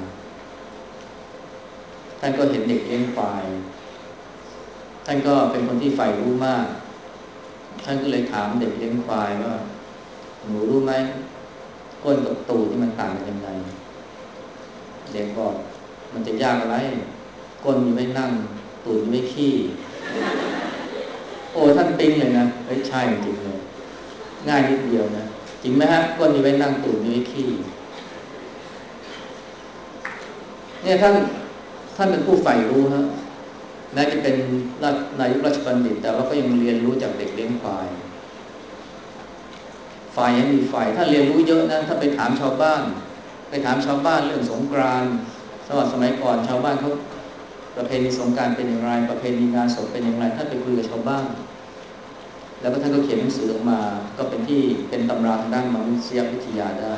ท่านก็เห็นเด็กเลี้ยงควายท่านก็เป็นคนที่ใฝ่รู้มากท่านก็เลยถามเด็กเลี้ยงควายว่าหนูรู้ไหมก้นกับตูดที่มันต่างกันยังไงเด็กบอกมันจะยากอะไรก้นมีไว้นั่งตูดมีไว้ขี้โอ้ท่านปิ๊งเลยนะเฮ้ยใช่จริงเลยง่ายนิดเดียวนะจริงไหมฮะก้นมีไว้นั่งตูดมีไว้ขี้เนี่ยท่านท่านเป็นผู้ใฝ่รู้ฮะแม้จะเป็นนายกราชบัณฑิตแต่ว่าก็ยังเรียนรู้จากเด็กเลี้ยงควายฝ่ายยังมีฝ่ายถ้าเรียนรู้เยอะนะถ้าไปถามชาวบ้านไปถามชาวบ้านเรื่องสงกรานต์สมัยสมัยก่อนชาวบ้านเขาประเพณีสงกรานต์เป็นอย่างไรประเพณีงานศพเป็นอย่างไรถ้าไปคุยกับชาวบ้านแล้วก็ท่านก็เขียนหนังสือออกมาก็เป็นที่เป็นตำราทางด้านมนุษยวิทยาได้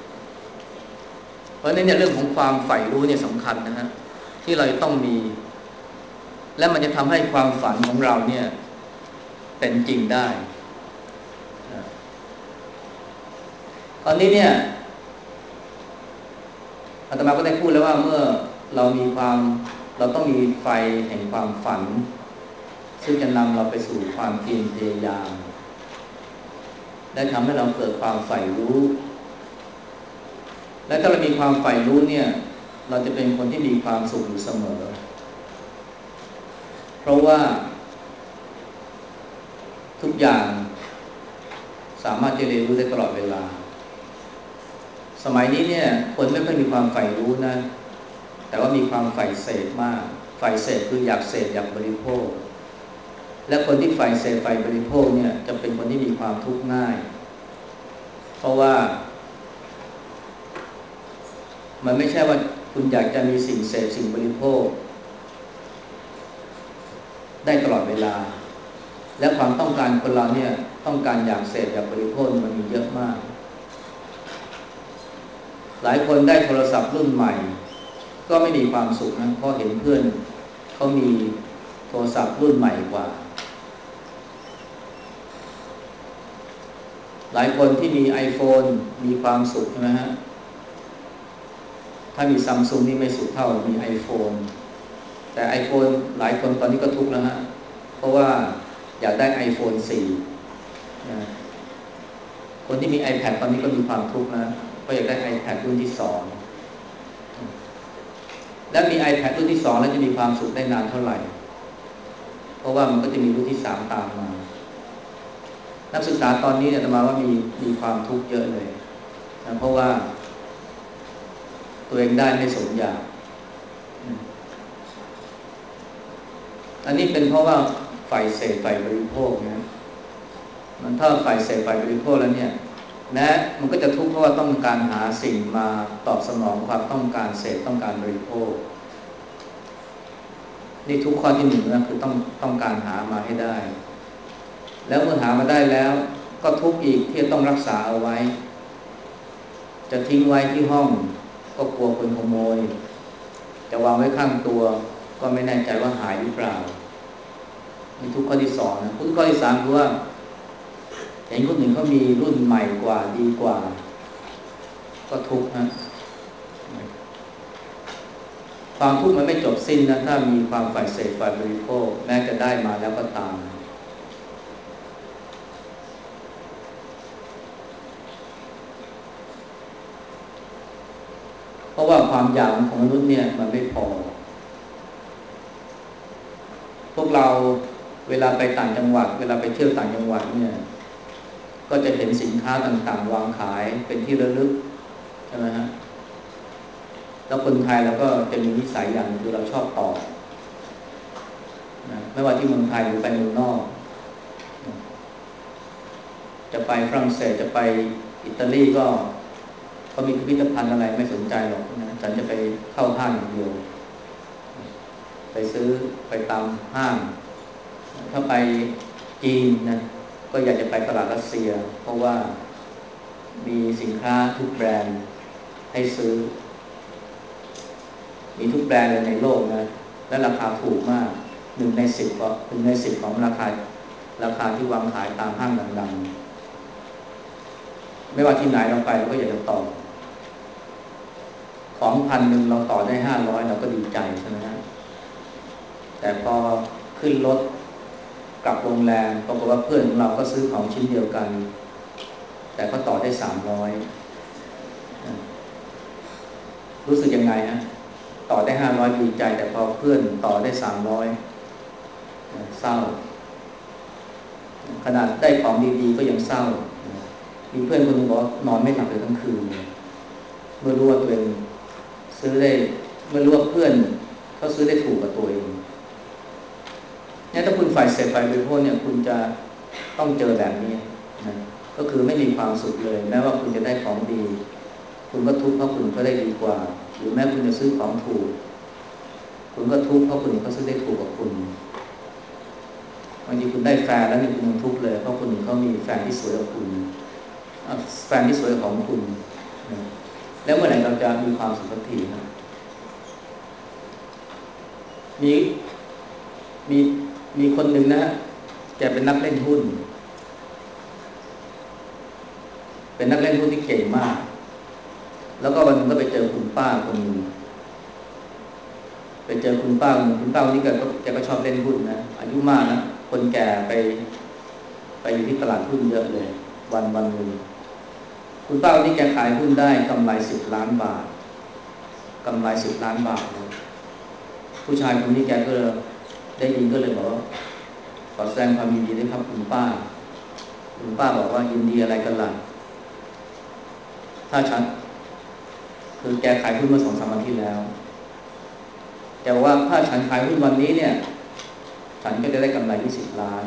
เพราะฉะนั้นเนี่ยเรื่องของความใฝ่รู้เนี่ยสำคัญนะฮะที่เราต้องมีและมันจะทำให้ความฝันของเราเนี่ยเป็นจริงได้ตอนนี้เนี่ยอาตมาก็ได้พูดแล้วว่าเมื่อเรามีความเราต้องมีไฟแห่งความฝันซึ่งจะนำเราไปสู่ความเพียรพยายามและทำให้เราเกิดความใฝ่รู้และถ้าเรามีความใฝ่รู้เนี่ยเราจะเป็นคนที่มีความสุขอยู่เสมอเพราะว่าทุกอย่างสามารถจะเรียนรู้ได้ตลอดเวลาสมัยนี้เนี่ยคนไม่ค่อยมีความใฝ่รู้นะแต่ว่ามีความใฝ่เสพมากใฝ่เสพคืออยากเสพอยากบริโภคและคนที่ใฝ่เสพใฝ่บริโภคเนี่ยจะเป็นคนที่มีความทุกข์ง่ายเพราะว่ามันไม่ใช่ว่าคุณอยากจะมีสิ่งเสพสิ่งบริโภคได้ตลอดเวลาและความต้องการคนเราเนี่ยต้องการอยากเสพอยากบริโภคมันมีเยอะมากหลายคนได้โทรศัพท์รุ่นใหม่ก็ไม่มีความสุขนะเพราะเห็นเพื่อนเขามีโทรศัพท์รุ่นใหม่กว่าหลายคนที่มี iPhone มีความสุขใช่ไหมฮะถ้ามี Samsung นี่ไม่สุขเท่ามี iPhone แต่ iPhone หลายคนตอนนี้ก็ทุกข์แล้วฮะเพราะว่าอยากได้ iPhone สี่นะคนที่มี iPad ตอนนี้ก็มีความทุกข์นะก็อยากได้ iPad รุ่นที่สองและมี iPad รุ่นที่สองแล้วจะมีความสุขได้นานเท่าไหร่เพราะว่ามันก็จะมีรุ่นที่สามตามมานักศึกษาตอนนี้เนี่ยจะมาว่ามีมีความทุกข์เยอะเลยนะเพราะว่าตัวเองได้ไม่สมอยากอันนี้เป็นเพราะว่าฝ่ายเสพฝ่ายบริโภคนะมันถ้าฝ่ายเสพฝ่ายบริโภคแล้วเนี่ยแม้มันก็จะทุกข์เพราะว่าต้องการหาสิ่งมาตอบสนองความต้องการเสพต้องการบริโภคนี่ทุกข้อที่หนึ่งนะคือต้องต้องการหามาให้ได้แล้วเมื่อหามาได้แล้วก็ทุกข์อีกที่ต้องรักษาเอาไว้จะทิ้งไว้ที่ห้องก็กลัวคนขโมยจะวางไว้ข้างตัวก็ไม่แน่ใจว่าหายหรือเปล่านี่ทุกข้อที่สองนะทุกข้อที่สามคือว่าเห็นคนหนึ่งเขามีรุ่นใหม่กว่าดีกว่าก็ทุกข์นะความทุกข์มันไม่จบสิ้นนะถ้ามีความฝ่ายเสพฝ่ายบริโภคแม้จะได้มาแล้วก็ตามเพราะว่าความอยากของมนุษย์เนี่ยมันไม่พอพวกเราเวลาไปต่างจังหวัดเวลาไปเที่ยวต่างจังหวัดเนี่ยก็จะเห็นสินค้าต่างๆวางขายเป็นที่ระลึกใช่ไหมฮะแล้วคนไทยเราก็จะมีนิสัยอย่างคือเราชอบต่อนะไม่ว่าที่เมืองไทยหรือไปเมืองนอกจะไปฝรั่งเศสจะไปอิตาลีก็เขามีพิพิธภัณฑ์อะไรไม่สนใจหรอกนะฉันจะไปเข้าห้างอย่างเดียวไปซื้อไปตามห้างถ้าไปจีนนะก็อยากจะไปตลาดรัสเซียเพราะว่ามีสินค้าทุกแบรนด์ให้ซื้อมีทุกแบรนด์เลยในโลกนะและราคาถูกมากหนึ่งในสิบก็หนึ่งในสิบของราคาราคาที่วางขายตามห้างดังๆไม่ว่าที่ไหนเราไปเราก็อยากจะต่อของพันหนึ่งเราต่อได้ห้าร้อยเราก็ดีใจใช่ไหมฮะแต่พอขึ้นรถกลับโรงแรมปรากฏว่าเพื่อนของเราก็ซื้อของชิ้นเดียวกันแต่ก็ต่อได้สามร้อยรู้สึกยังไงฮะต่อได้ห้าร้อยดีใจแต่พอเพื่อนต่อได้สามร้อยเศร้าขนาดได้ของดีๆก็ยังเศร้ามีเพื่อนคนนึงบอกนอนไม่หลับเลยทั้งคืนเมื่อรู้ว่าตัวเองซื้อได้เมื่อรู้ว่าเพื่อนเขาซื้อได้ถูกกว่าตัวเองเนี่ยถ้าคุณฝ่ายเสพฝ่ายบริโภคเนี่ยคุณจะต้องเจอแบบนี้นะก็คือไม่มีความสุขเลยแม้ว่าคุณจะได้ของดีคุณก็ทุกข์เพราะคุณก็ได้ดีกว่าหรือแม้คุณจะซื้อของถูกคุณก็ทุกข์เพราะคุณก็ซื้อได้ถูกกว่าคุณบางทีคุณได้แฟนแล้วนี่คุณยังทุกข์เลยเพราะคุณเขามีแฟนที่สวยกว่าคุณแฟนที่สวยของคุณแล้วเมื่อไหร่เราจะมีความสุขสักทีนะมีมีมีคนหนึ่งนะแกเป็นนักเล่นหุ้นเป็นนักเล่นหุ้นที่เก่งมากแล้วก็วันนึงก็ไปเจอคุณป้าคนนึงไปเจอคุณป้าคนนึงคุณป้าคนนี้แกก็แกก็ชอบเล่นหุ้นนะอายุมากนะคนแก่ไปไปอยู่ที่ตลาดหุ้นเยอะเลยวันวันหนึ่งคุณป้าคนนี้แกขายหุ้นได้กำไรสิบล้านบาทกำไรสิบล้านบาทเลยผู้ชายคนนี้แกก็ได้ยินก็เลยบอกว่าขอแสดงความยินดีด้วยครับคุณป้าคุณป้าบอกว่ายินดีอะไรกันล่ะถ้าฉันคือแกขายหุ้นเมื่อสองสามวันที่แล้วแกบอกว่าถ้าฉันขายหุ้นวันนี้เนี่ยฉันก็จะได้กำไรยี่สิบล้าน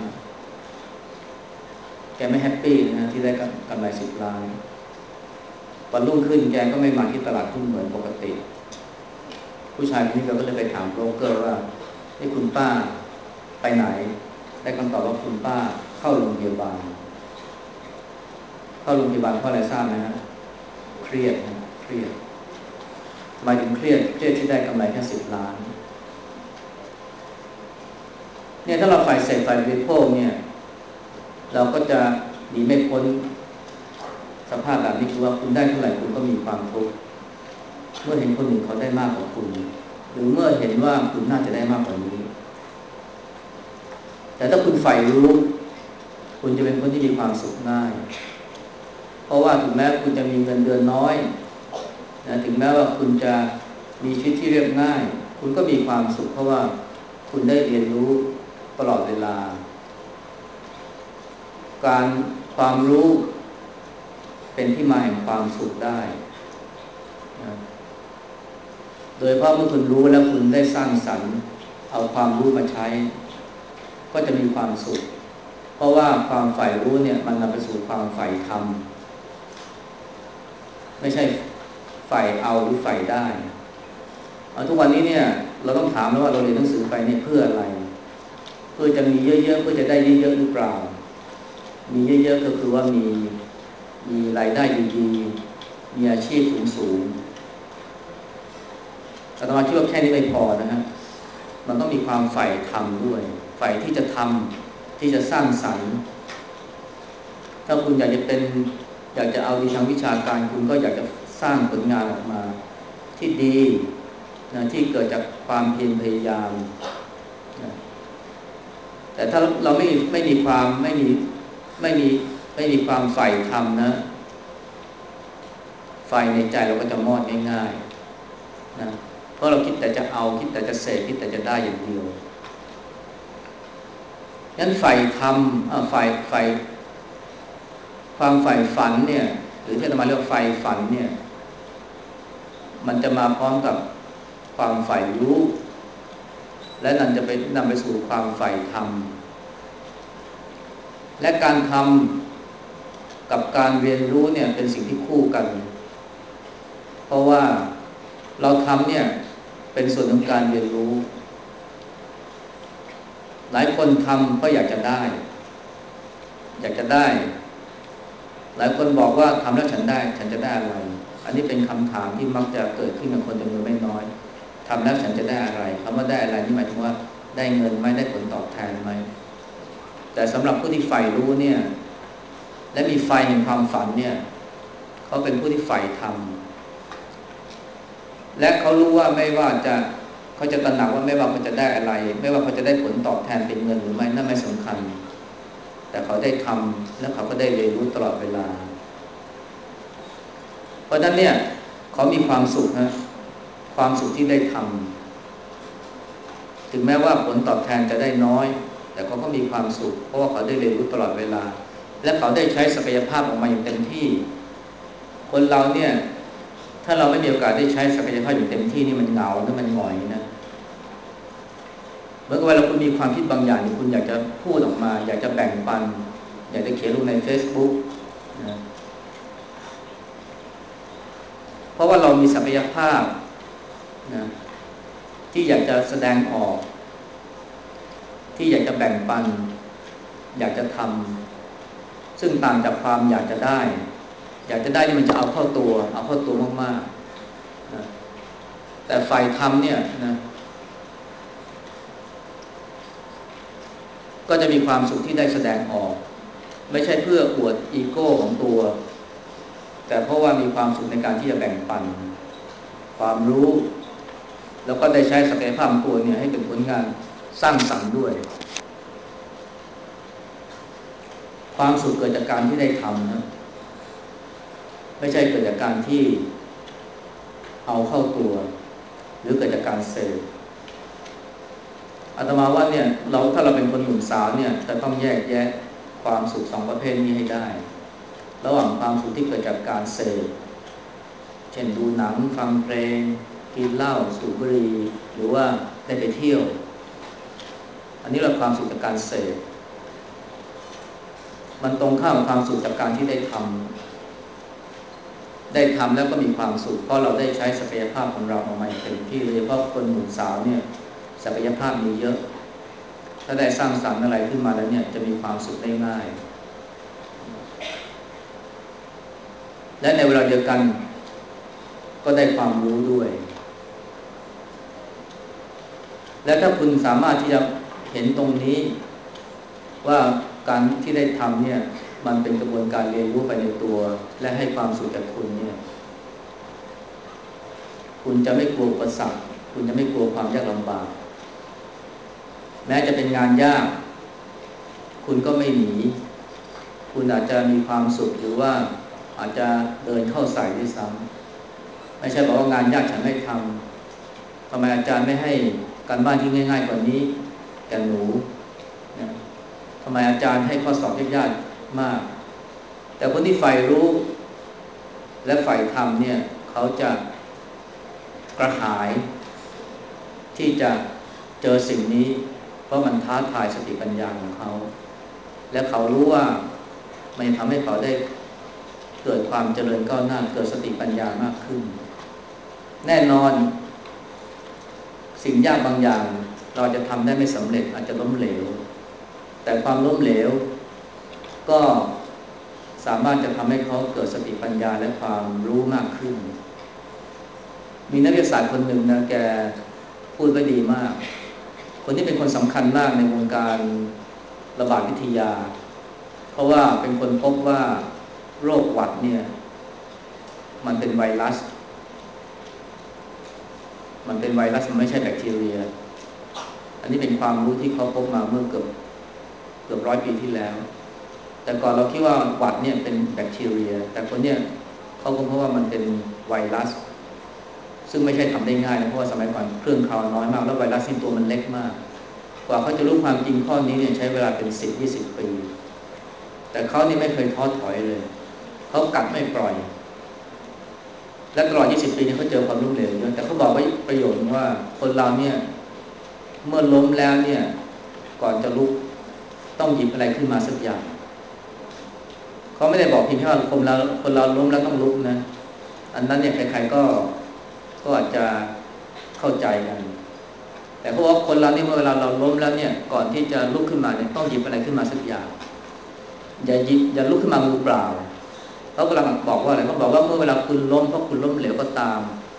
แกไม่แฮปปี้นะที่ได้กำไรสิบล้านวันรุ่งขึ้นแกก็ไม่มาที่ตลาดหุ้นเหมือนปกติผู้ชายคนนี้เราก็เลยไปถามโบรกเกอร์ว่าที่คุณป้าไปไหนได้คำตอบว่าคุณป้าเข้าโรงพยาบาลเข้าโรงพยาบาลเพราะอะไรทราบไหมฮะเครียดนะเครียดทำไมถึงเครียดเครียดที่ได้กำไรแค่สิบล้านเนี่ยถ้าเราฝ่ายเสพฝ่ายบริโภคเนี่ยเราก็จะหนีไม่พ้นสภาพแบบนี้คือว่าคุณได้เท่าไหร่คุณก็มีความทุกข์เมื่อเห็นคนอื่นเขาได้มากกว่าคุณหรือเมื่อเห็นว่าคุณน่าจะได้มากกว่านี้แต่ถ้าคุณใฝ่รู้คุณจะเป็นคนที่มีความสุขง่ายเพราะว่าถึงแม้คุณจะมีเงินเดือนน้อยนะถึงแม้ว่าคุณจะมีชีวิตที่เรียบง่ายคุณก็มีความสุขเพราะว่าคุณได้เรียนรู้ตลอดเวลาการความรู้เป็นที่มาแห่งความสุขได้นะโดยเพราะเมื่อคุณรู้แล้วคุณได้สร้างสรรค์เอาความรู้มาใช้ก็จะมีความสุขเพราะว่าความใฝ่รู้เนี่ยมันนำไปสู่ความใฝ่ธรรมไม่ใช่ใฝ่เอาหรือใฝ่ได้ทุกวันนี้เนี่ยเราต้องถามแล้วว่าเราเรียนหนังสือไปเนี่ยเพื่ออะไรเพื่อจะมีเยอะๆเพื่อจะได้เยอะๆหรือเปล่ามีเยอะๆก็คือว่ามีมีรายได้ดีๆมีอาชีพสูงๆอาตมาคิดว่าแค่นี้ไม่พอนะฮะมันต้องมีความใฝ่ธรรมด้วยใฝ่ที่จะทำที่จะสร้างสรรค์ถ้าคุณอยากจะเป็นอยากจะเอาดีทางวิชาการคุณก็อยากจะสร้างผลงานออกมาที่ดีนะที่เกิดจากความเพียรพยายามนะแต่ถ้าเราไม่ไม่มีความไม่มีไม่มีไม่มีความใฝ่ธรรมนะไฟในใจเราก็จะมอดง่ายๆนะเพราะเราคิดแต่จะเอาคิดแต่จะเสพคิดแต่จะได้อย่างเดียวงั้นใฝ่ธรรมใฝ่ใฝ่ความใฝ่ฝันเนี่ยหรือที่เรามาเรียกใฝ่ฝันเนี่ยมันจะมาพร้อมกับความใฝ่รู้และนั่นจะไปนำไปสู่ความใฝ่ธรรมและการทำกับการเรียนรู้เนี่ยเป็นสิ่งที่คู่กันเพราะว่าเราทำเนี่ยเป็นส่วนของการเรียนรู้หลายคนทำเพราะอยากจะได้อยากจะได้หลายคนบอกว่าทำแล้วฉันได้ฉันจะได้อะไรอันนี้เป็นคำถามที่มักจะเกิดขึ้นกับคนจำนวนไม่น้อยทำแล้วฉันจะได้อะไรคำว่าได้อะไรนี่หมายถึงว่าได้เงินไหมได้ผลตอบแทนไหมแต่สำหรับผู้ที่ใฝ่รู้เนี่ยและมีไฟแห่งความฝันเนี่ยเขาเป็นผู้ที่ใฝ่ธรรมและเขารู้ว่าไม่ว่าจะเขาจะตระหนักว่าไม่ว่าเขาจะได้อะไรไม่ว่าเขาจะได้ผลตอบแทนเป็นเงินหรือไม่นั่นไม่สำคัญแต่เขาได้ทำและเขาก็ได้เรียนรู้ตลอดเวลาเพราะฉะนั้นเนี่ยเขามีความสุขนะความสุขที่ได้ทำถึงแม้ว่าผลตอบแทนจะได้น้อยแต่เขาก็มีความสุขเพราะว่าเขาได้เรียนรู้ตลอดเวลาและเขาได้ใช้ศักยภาพออกมาอย่างเต็มที่คนเราเนี่ยถ้าเราไม่มีโอกาสได้ใช้ศักยภาพอย่างเต็มที่นี่มันเหงาและมันหงอยนะเมื่อเวลาคุณมีความคิดบางอย่างที่คุณอยากจะพูดออกมาอยากจะแบ่งปันอยากจะเขียนลงใน Facebook นะเพราะว่าเรามีศักยภาพนะที่อยากจะแสดงออกที่อยากจะแบ่งปันอยากจะทำซึ่งต่างจากความอยากจะได้อยากจะได้นี่มันจะเอาเข้าตัวเอาเข้าตัวมากๆนะแต่ฝ่ายทำเนี่ยนะก็จะมีความสุขที่ได้แสดงออกไม่ใช่เพื่ออวดอีโก้ของตัวแต่เพราะว่ามีความสุขในการที่จะแบ่งปันความรู้แล้วก็ได้ใช้ศักยภาพตัวเนี่ยให้เป็นผลงานสร้างสรรค์ด้วยความสุขเกิดจากการที่ได้ทำนะไม่ใช่เกิดจากการที่เอาเข้าตัวหรือเกิดจากการเสพอาตมาว่าเนี่ยเราถ้าเราเป็นคนหนุ่มสาวเนี่ยจะต้องแยกแยะความสุขสองประเภทนี้ให้ได้ระหว่างความสุขที่เกิดจากการเสพเช่นดูหนังฟังเพลงกินเหล้าสูบบุหรี่หรือว่าได้ไปเที่ยวอันนี้เราความสุขจากการเสพมันตรงข้ามกับความสุขจากการที่ได้ทำได้ทำแล้วก็มีความสุขเพราะเราได้ใช้ศักยภาพของเราออกมาอย่างเต็มที่โดยเฉพาะคนหนุ่มสาวเนี่ยศักยภาพมีเยอะถ้าได้สร้างสรรค์อะไรขึ้นมาแล้วเนี่ยจะมีความสุขได้ง่ายและในเวลาเดียวกันก็ได้ความรู้ด้วยและถ้าคุณสามารถที่จะเห็นตรงนี้ว่าการที่ได้ทำเนี่ยมันเป็นกระบวนการเรียนรู้ไปในตัวและให้ความสุขแก่คุณเนี่ยคุณจะไม่กลัวอุปสรรคคุณจะไม่กลัวความยากลำบากแม้จะเป็นงานยากคุณก็ไม่หนีคุณอาจจะมีความสุขหรือว่าอาจจะเดินเข้าใส่ด้วยซ้ำไม่ใช่บอกว่างานยากฉันไม่ทำทำไมอาจารย์ไม่ให้การบ้านที่ง่ายๆกว่านี้แก่หนูนะทำไมอาจารย์ให้ข้อสอบยากๆมากแต่คนที่ใฝ่รู้และใฝ่ธรรมเนี่ยเขาจะกระหายที่จะเจอสิ่งนี้เพราะมันท้าทายสติปัญญาของเขาและเขารู้ว่ามันทำให้เขาได้เกิดความเจริญก้าวหน้าเกิดสติปัญญามากขึ้นแน่นอนสิ่งยากบางอย่างเราจะทำได้ไม่สำเร็จอาจจะล้มเหลวแต่ความล้มเหลวก็สามารถจะทำให้เขาเกิดสติปัญญาและความรู้มากขึ้นมีนักวิทยาศาสตร์คนหนึ่งนะแกพูดไว้ดีมากคนที่เป็นคนสำคัญมากในวงการระบาดวิทยาเพราะว่าเป็นคนพบว่าโรคหวัดเนี่ยมันเป็นไวรัสมันเป็นไวรัสมันไม่ใช่แบคทีเรียอันนี้เป็นความรู้ที่เขาพบมาเมื่อเกือบเกือบร้อยปีที่แล้วแต่ก่อนเราคิดว่าหวัดเนี่ยเป็นแบคทีเรียแต่คนเนี่ยเขาก็พบว่ามันเป็นไวรัสซึ่งไม่ใช่ทำได้ง่ายนะเพราะว่าสมัยก่อนเครื่องคราวน้อยมากแล้วไวรัสนี่ตัวมันเล็กมากกว่าเขาจะรู้ความจริงข้อนี้เนี่ยใช้เวลาเป็น สิบถึงยี่สิบ ปีแต่เขานี่ไม่เคยท้อถอยเลยเขากัดไม่ปล่อยและตลอดยี่สิบปีนี้เขาเจอความล้มเหลวเยอะแต่เขาบอกไว้ประโยชน์ว่าคนเราเนี่ยเมื่อล้มแล้วเนี่ยก่อนจะลุกต้องหยิบอะไรขึ้นมาสักอย่างเขาไม่ได้บอกเพียงแค่ว่าคนเราคนเราล้มแล้วต้องลุกนะอันนั้นเนี่ยใครๆก็ก็อาจจะเข้าใจกันแต่เพราะว่าคนเราเนี่ยเมื่อเวลาเราล้มแล้วเนี่ยก่อนที่จะลุกขึ้นมาเนี่ยต้องหยิบอะไรขึ้นมาสักอย่างอย่าหยิบอย่าลุกขึ้นมามือเปล่าเขากำลังบอกว่าอะไรเขาบอกว่าเมื่อเวลาคุณล้มเพราะคุณล้มเหลวก็ตาม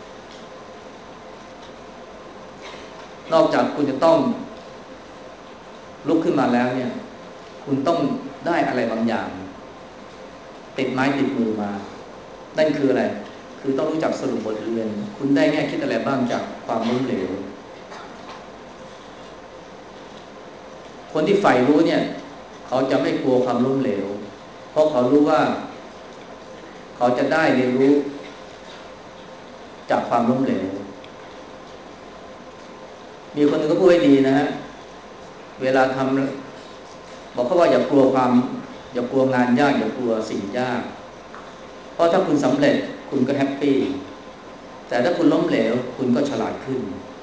นอกจากคุณจะต้องลุกขึ้นมาแล้วเนี่ยคุณต้องได้อะไรบางอย่างติดไม้ติดมือมานั่นคืออะไรคือต้องรู้จักสรุปบทเรียนคุณได้แง่คิดอะไรบ้างจากความล้มเหลวคนที่ใฝ่รู้เนี่ยเขาจะไม่กลัวความล้มเหลวเพราะเขารู้ว่าเขาจะได้เรียนรู้จากความล้มเหลวมีคนหนึ่งก็พูดไว้ดีนะฮะเวลาทำบอกเขาว่าอย่ากลัวความอย่ากลัวงานยากอย่ากลัวสิ่งยากเพราะถ้าคุณสำเร็จคุณก็แฮปปี้แต่ถ้าคุณล้มเหลวคุณก็ฉลาดขึ้น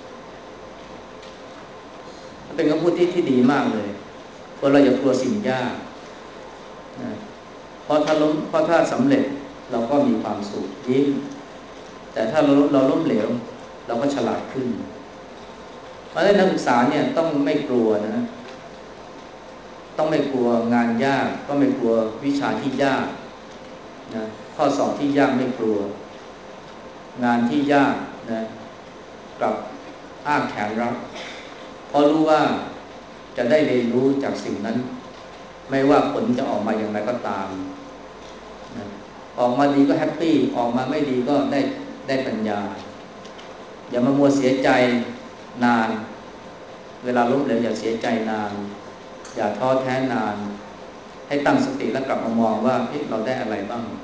เป็นคำพูดที่ที่ดีมากเลยคนเราอย่ากลัวสิ่งยากนะเพราะถ้าล้มเพราะถ้าสำเร็จเราก็มีความสุขยิ้มแต่ถ้าเราเราล้มเหลวเราก็ฉลาดขึ้นเพราะฉะนั้นนักศึกษาเนี่ยต้องไม่กลัวนะต้องไม่กลัวงานยากต้องไม่กลัววิชาที่ยากนะข้อสอบที่ยากไม่กลัวงานที่ยากนะกับอ้าแขนรับเพราะรู้ว่าจะได้เรียนรู้จากสิ่งนั้นไม่ว่าผลจะออกมาอย่างไรก็ตามนะออกมาดีก็แฮปปี้ออกมาไม่ดีก็ได้ได้ปัญญาอย่ามามัวเสียใจนานเวลาล้มเหลวอย่าเสียใจนานอย่าท้อแท้นานให้ตั้งสติแล้วกลับมามองว่าเฮ้ยเราได้อะไรบ้าง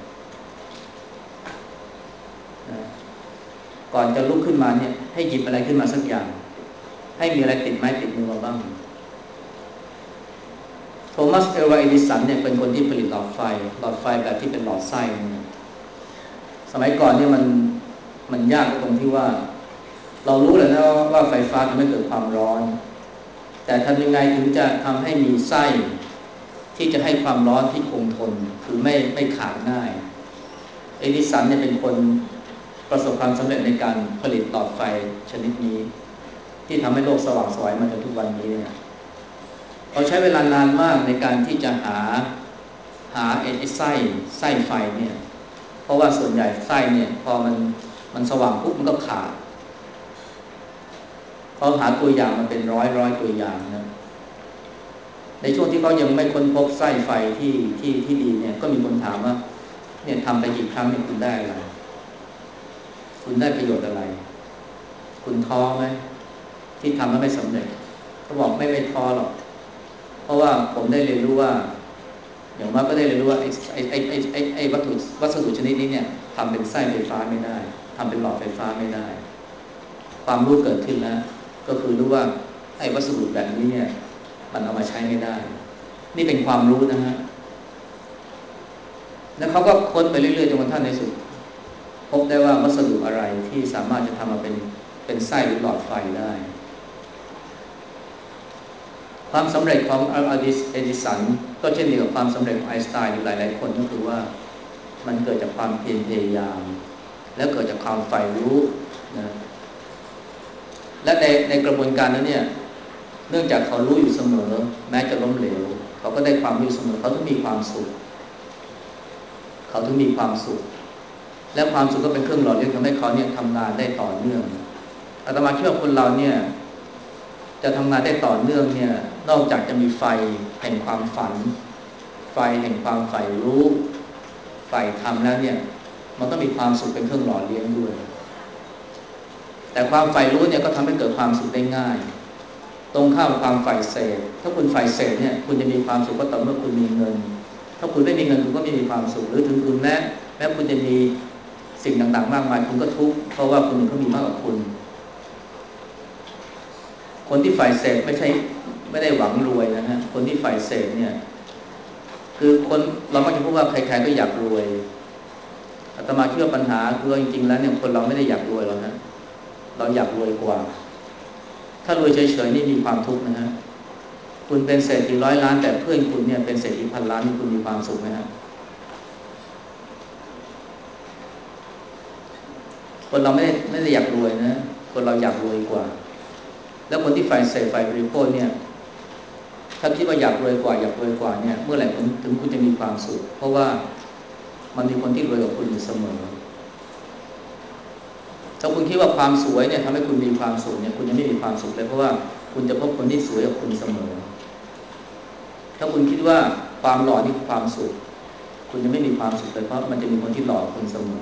นะก่อนจะลุกขึ้นมาเนี่ยให้หยิบอะไรขึ้นมาสักอย่างให้มีอะไรติดไม้ติดมือมาบ้างมัสเอลวาเอดิสันเนี่ยเป็นคนที่ผลิตหลอดไฟหลอดไฟแบบที่เป็นหลอดไส้สมัยก่อนเนี่ยมันมันยากตรงที่ว่าเรารู้แล้วนะว่าไฟฟ้าทำให้เกิดความร้อนแต่ทำยังไงถึงจะทำให้มีไส้ที่จะให้ความร้อนที่คงทนคือไม่ไม่ขาดง่ายเอดิสันเนี่ยเป็นคนประสบความสำเร็จในการผลิตหลอดไฟชนิดนี้ที่ทำให้โลกสว่างไสวมาจนทุกวันนี้เนี่ยเขาใช้เวลานานมากในการที่จะหาหาไอ้ไส้ไส้ไฟเนี่ยเพราะว่าส่วนใหญ่ไส้เนี่ยพอมันมันสว่างปุ๊บมันก็ขาดเขาหาตัวอย่างมาเป็นร้อยร้อยตัวอย่างนะในช่วงที่เขายังไม่ค้นพบไส้ไฟที่ที่ที่ดีเนี่ยก็มีคนถามว่าเนี่ยทำไปกี่ครั้งเนี่ยคุณได้อะไรคุณได้ประโยชน์อะไรคุณท้อไหมที่ทำแล้วไม่สำเร็จเขาบอกไม่ไม่ท้อหรอกเพราะว่าผมได้เรียนรู้ว่าอย่างว่าก็ได้เรียนรู้ว่าไอ้ไอ้ไอ้ไอ้ไอ้ไอ้วัตถุวัสดุชนิดนี้เนี่ยทำเป็นไส้ไฟฟ้าไม่ได้ทำเป็นหลอดไฟฟ้าไม่ได้ความรู้เกิดขึ้นแล้วก็คือรู้ว่าไอ้วัสดุแบบนี้เนี่ยมันเอามาใช้ไม่ได้นี่เป็นความรู้นะฮะแล้วเขาก็ค้นไปเรื่อยๆจนกระทั่งในสุดพบได้ว่าวัสดุอะไรที่สามารถจะทำมาเป็นเป็นไส้หรือหลอดไฟได้ความสำเร็จของอัลเอดิสันก็เช่นเดียวกับความสำเร็จของไอน์สไตน์หรือหลายๆคนก็คือว่ามันเกิดจากความเพียรพยายามและเกิดจากความใฝ่รู้นะและในในกระบวนการนั้นเนี่ยเนื่องจากเขารู้อยู่เสมอแม้จะล้มเหลวเขาก็ได้ความรู้เสมอเขาต้องมีความสุขเขาต้องมีความสุขและความสุขก็เป็นเครื่องหล่อเลี้ยงทำให้เขาเนี่ยทำงานได้ต่อเนื่องอาตมาเชื่อคนเราเนี่ยจะทำงานได้ต่อเนื่องเนี่ยนอกจากจะมีไฟแห่งความฝันไฟแห่งความใฝ่รู้ใฝ่ธรรมแล้วเนี่ยมันต้องมีความสุขเป็นเครื่องหล่อเลี้ยงด้วยแต่ความใฝ่รู้เนี่ยก็ทำให้เกิดความสุขได้ง่ายตรงข้ามกับความใฝ่เสพถ้าคุณใฝ่เสพเนี่ยคุณจะมีความสุขก็ต่อเมื่อคุณมีเงินถ้าคุณไม่มีเงินคุณก็ไม่มีความสุขหรือถึงคุณแม้แม้คุณจะมีสิ่งต่างๆมากมายคุณก็ทุกข์เพราะว่าคนอื่นเขามีมากกว่าคุณคนที่ใฝ่เสพไม่ใช่ไม่ได้หวังรวยนะฮะคนที่ใฝ่เสพเนี่ยคือคนเรามักจะพูดว่าใครๆก็อยากรวยอาตมาเชื่อปัญหาคือจริงๆแล้วเนี่ยคนเราไม่ได้อยากรวยหรอกนะเราอยากรวยกว่าถ้ารวยเฉยๆนี่มีความทุกข์นะฮะคุณเป็นเศรษฐีร้อยล้านแต่เพื่อนคุณเนี่ยเป็นเศรษฐีพันล้านนี่คุณมีความสุขไหมฮะคนเราไม่ได้ไม่ได้อยากรวยนะคนเราอยากรวยกว่าแล้วคนที่ฝ่ายเสพฝ่ายบริโภคเนี่ยถ้าคิดว่าอยากรวยกว่าอยากรวยกว่าเนี่ยเมื่อไหร่คุณถึงคุณจะมีความสุขเพราะว่ามันมีคนที่รวยกว่าคุณอยู่เสมอถ้าคุณคิดว่าความสวยเนี่ยทำให้คุณมีความสุขเนี่ยคุณจะไม่มีความสุขเลยเพราะว่าคุณจะพบคนที่สวยกว่าคุณเสมอถ้าคุณคิดว่าความหล่อนี่คือความสุขคุณจะไม่มีความสุขเลยเพราะมันจะมีคนที่หล่อกว่าคุณเสมอ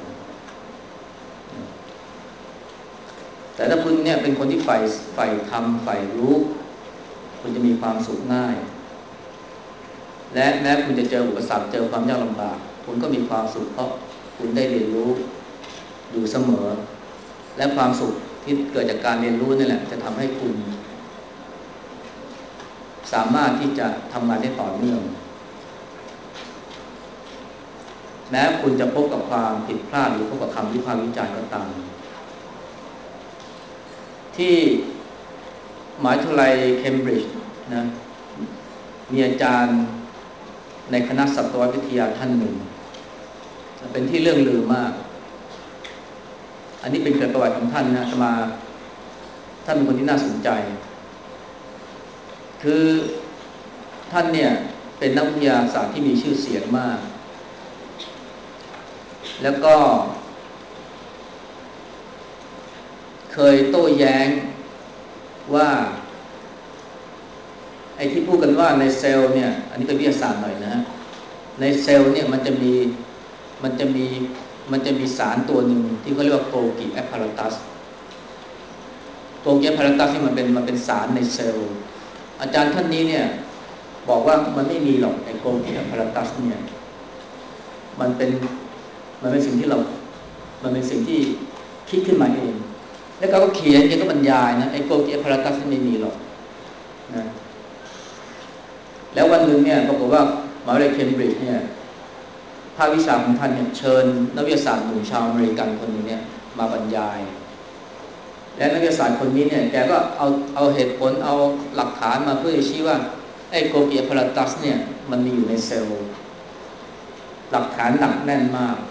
แต่ถ้าคุณเนี่ยเป็นคนที่ใฝ่ใฝ่ธรรมใฝ่รู้คุณจะมีความสุขง่ายและแม้คุณจะเจออุปสรรคเจอความยากลำบากคุณก็มีความสุขเพราะคุณได้เรียนรู้อยู่เสมอและความสุขที่เกิดจากการเรียนรู้นี่แหละจะทำให้คุณสามารถที่จะทำงานได้ต่อเนื่องแม้คุณจะพบกับความผิดพลาดหรือพบกับคำวิพากษ์วิจารณ์ก็ตามที่มหาวิทยาลัยเคมบริดจ์นะมีอาจารย์ในคณะสัตววิทยาท่านหนึ่งเป็นที่เรื่องลือมากอันนี้เป็นเกิดประวัติของท่านนะมาท่านเป็นคนที่น่าสนใจคือท่านเนี่ยเป็นนักวิทยาศาสตร์ที่มีชื่อเสียงมากแล้วก็เคยโต้แย้งว่าไอ้ที่พูดกันว่าในเซลล์เนี่ยอันนี้เป็นวิทยาศาสตร์หน่อยนะในเซลล์เนี่ยมันจะมีมันจะมีมันจะมีสารตัวหนึ่งที่เขาเรียกว่าโกลกิแอปพาราตัสโกลกิแอปพาราตัสที่มันเป็นมันเป็นสารในเซลล์อาจารย์ท่านนี้เนี่ยบอกว่ามันไม่มีหรอกไอ้โกลกิแอปพาราตัสเนี่ยมันเป็นมันเป็นสิ่งที่เรามันเป็นสิ่งที่คิดขึ้นมาเองแล้วเขาก็เขียนเขียนก็บรรยายนะไอ้โกลกิแอปพาราตัสไม่มีหรอกนะแล้ววันหนึ่งเนี่ยปรากฏว่ามหาวิทยาลัยเคมบริดจ์เนี่ยภาควิชาของท่านเนี่ยเชิญนักวิทยาศาสตร์หนุ่มชาวอเมริกันคนหนึ่งเนี่ยมาบรรยายและนักวิทยาศาสตร์คนนี้เนี่ยแกก็เอาเอาเหตุผลเอาหลักฐานมาเพื่อชี้ว่าไอ้โกลกิแอปพาราตัสเนี่ยมันมีอยู่ในเซลล์หลักฐานหนักแน่นมาก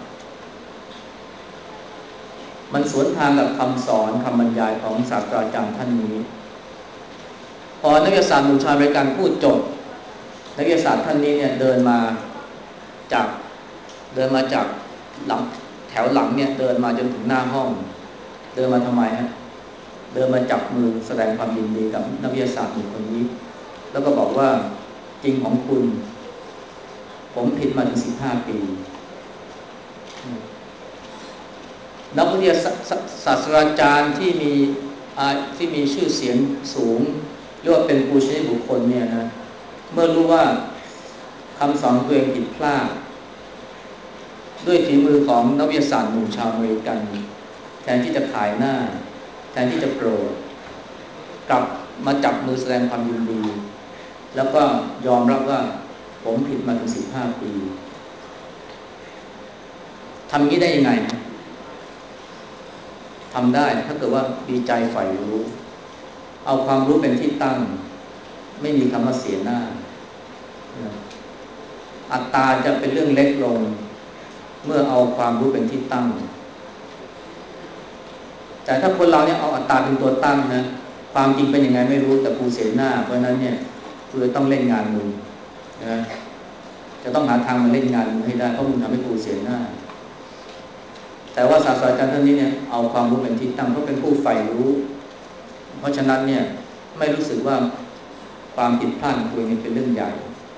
มันสวนทางกับคำสอนคำบรรยายของศาสตราจารย์ท่านนี้พอนักวิทยาศาสตร์หนุ่มชาวอเมริกันพูดจบนักวิทยาศาสตร์ท่านนี้เนี่ยเดินมาจากเดินมาจากหลังแถวหลังเนี่ยเดินมาจนถึงหน้าห้องเดินมาทำไมฮะเดินมาจับมือแสดงความยินดีกับนักวิทยาศาสตร์หนุ่มคนนี้แล้วก็บอกว่าจริงของคุณผมผิดมาถึงสิบห้าปีนักวิทยาศาสตราจารย์ที่มีที่มีชื่อเสียงสูงเรียกว่าเป็นปูชนียบุคคลเนี่ยนะเมื่อรู้ว่าคำสอนตัวเองผิดพลาดด้วยฝีมือของนักวิทยาศาสตร์หนุ่มชาวอเมริกันแทนที่จะขายหน้าแทนที่จะโปรดกลับมาจับมือแสดงความยินดีแล้วก็ยอมรับว่าผมผิดมาถึงสิบห้าปีทำนี้ได้ยังไงทำได้ถ้าเกิดว่ามีใจใฝ่รู้เอาความรู้เป็นที่ตั้งไม่มีคำว่าเสียหน้าอัตตาจะเป็นเรื่องเล็กลงเมื่อเอาความรู้เป็นที่ตั้งแต่ถ้าคนเราเนี่ยเอาอัตตาเป็นตัวตั้งนะความจริงเป็นยังไงไม่รู้แต่กูเสียหน้าเพราะนั้นเนี่ยกูต้องเล่นงานมึงนะจะต้องหาทางมาเล่นงานมึงให้ได้เพราะมึงทำให้กูเสียหน้าแต่ว่าศาสตราจารย์ท่านนี้เนี่ยเอาความรู้เป็นที่ตั้งเพราะเป็นผู้ใฝ่รู้เพราะฉะนั้นเนี่ยไม่รู้สึกว่าความผิดพลาดของตัวเองเป็นเรื่องใหญ่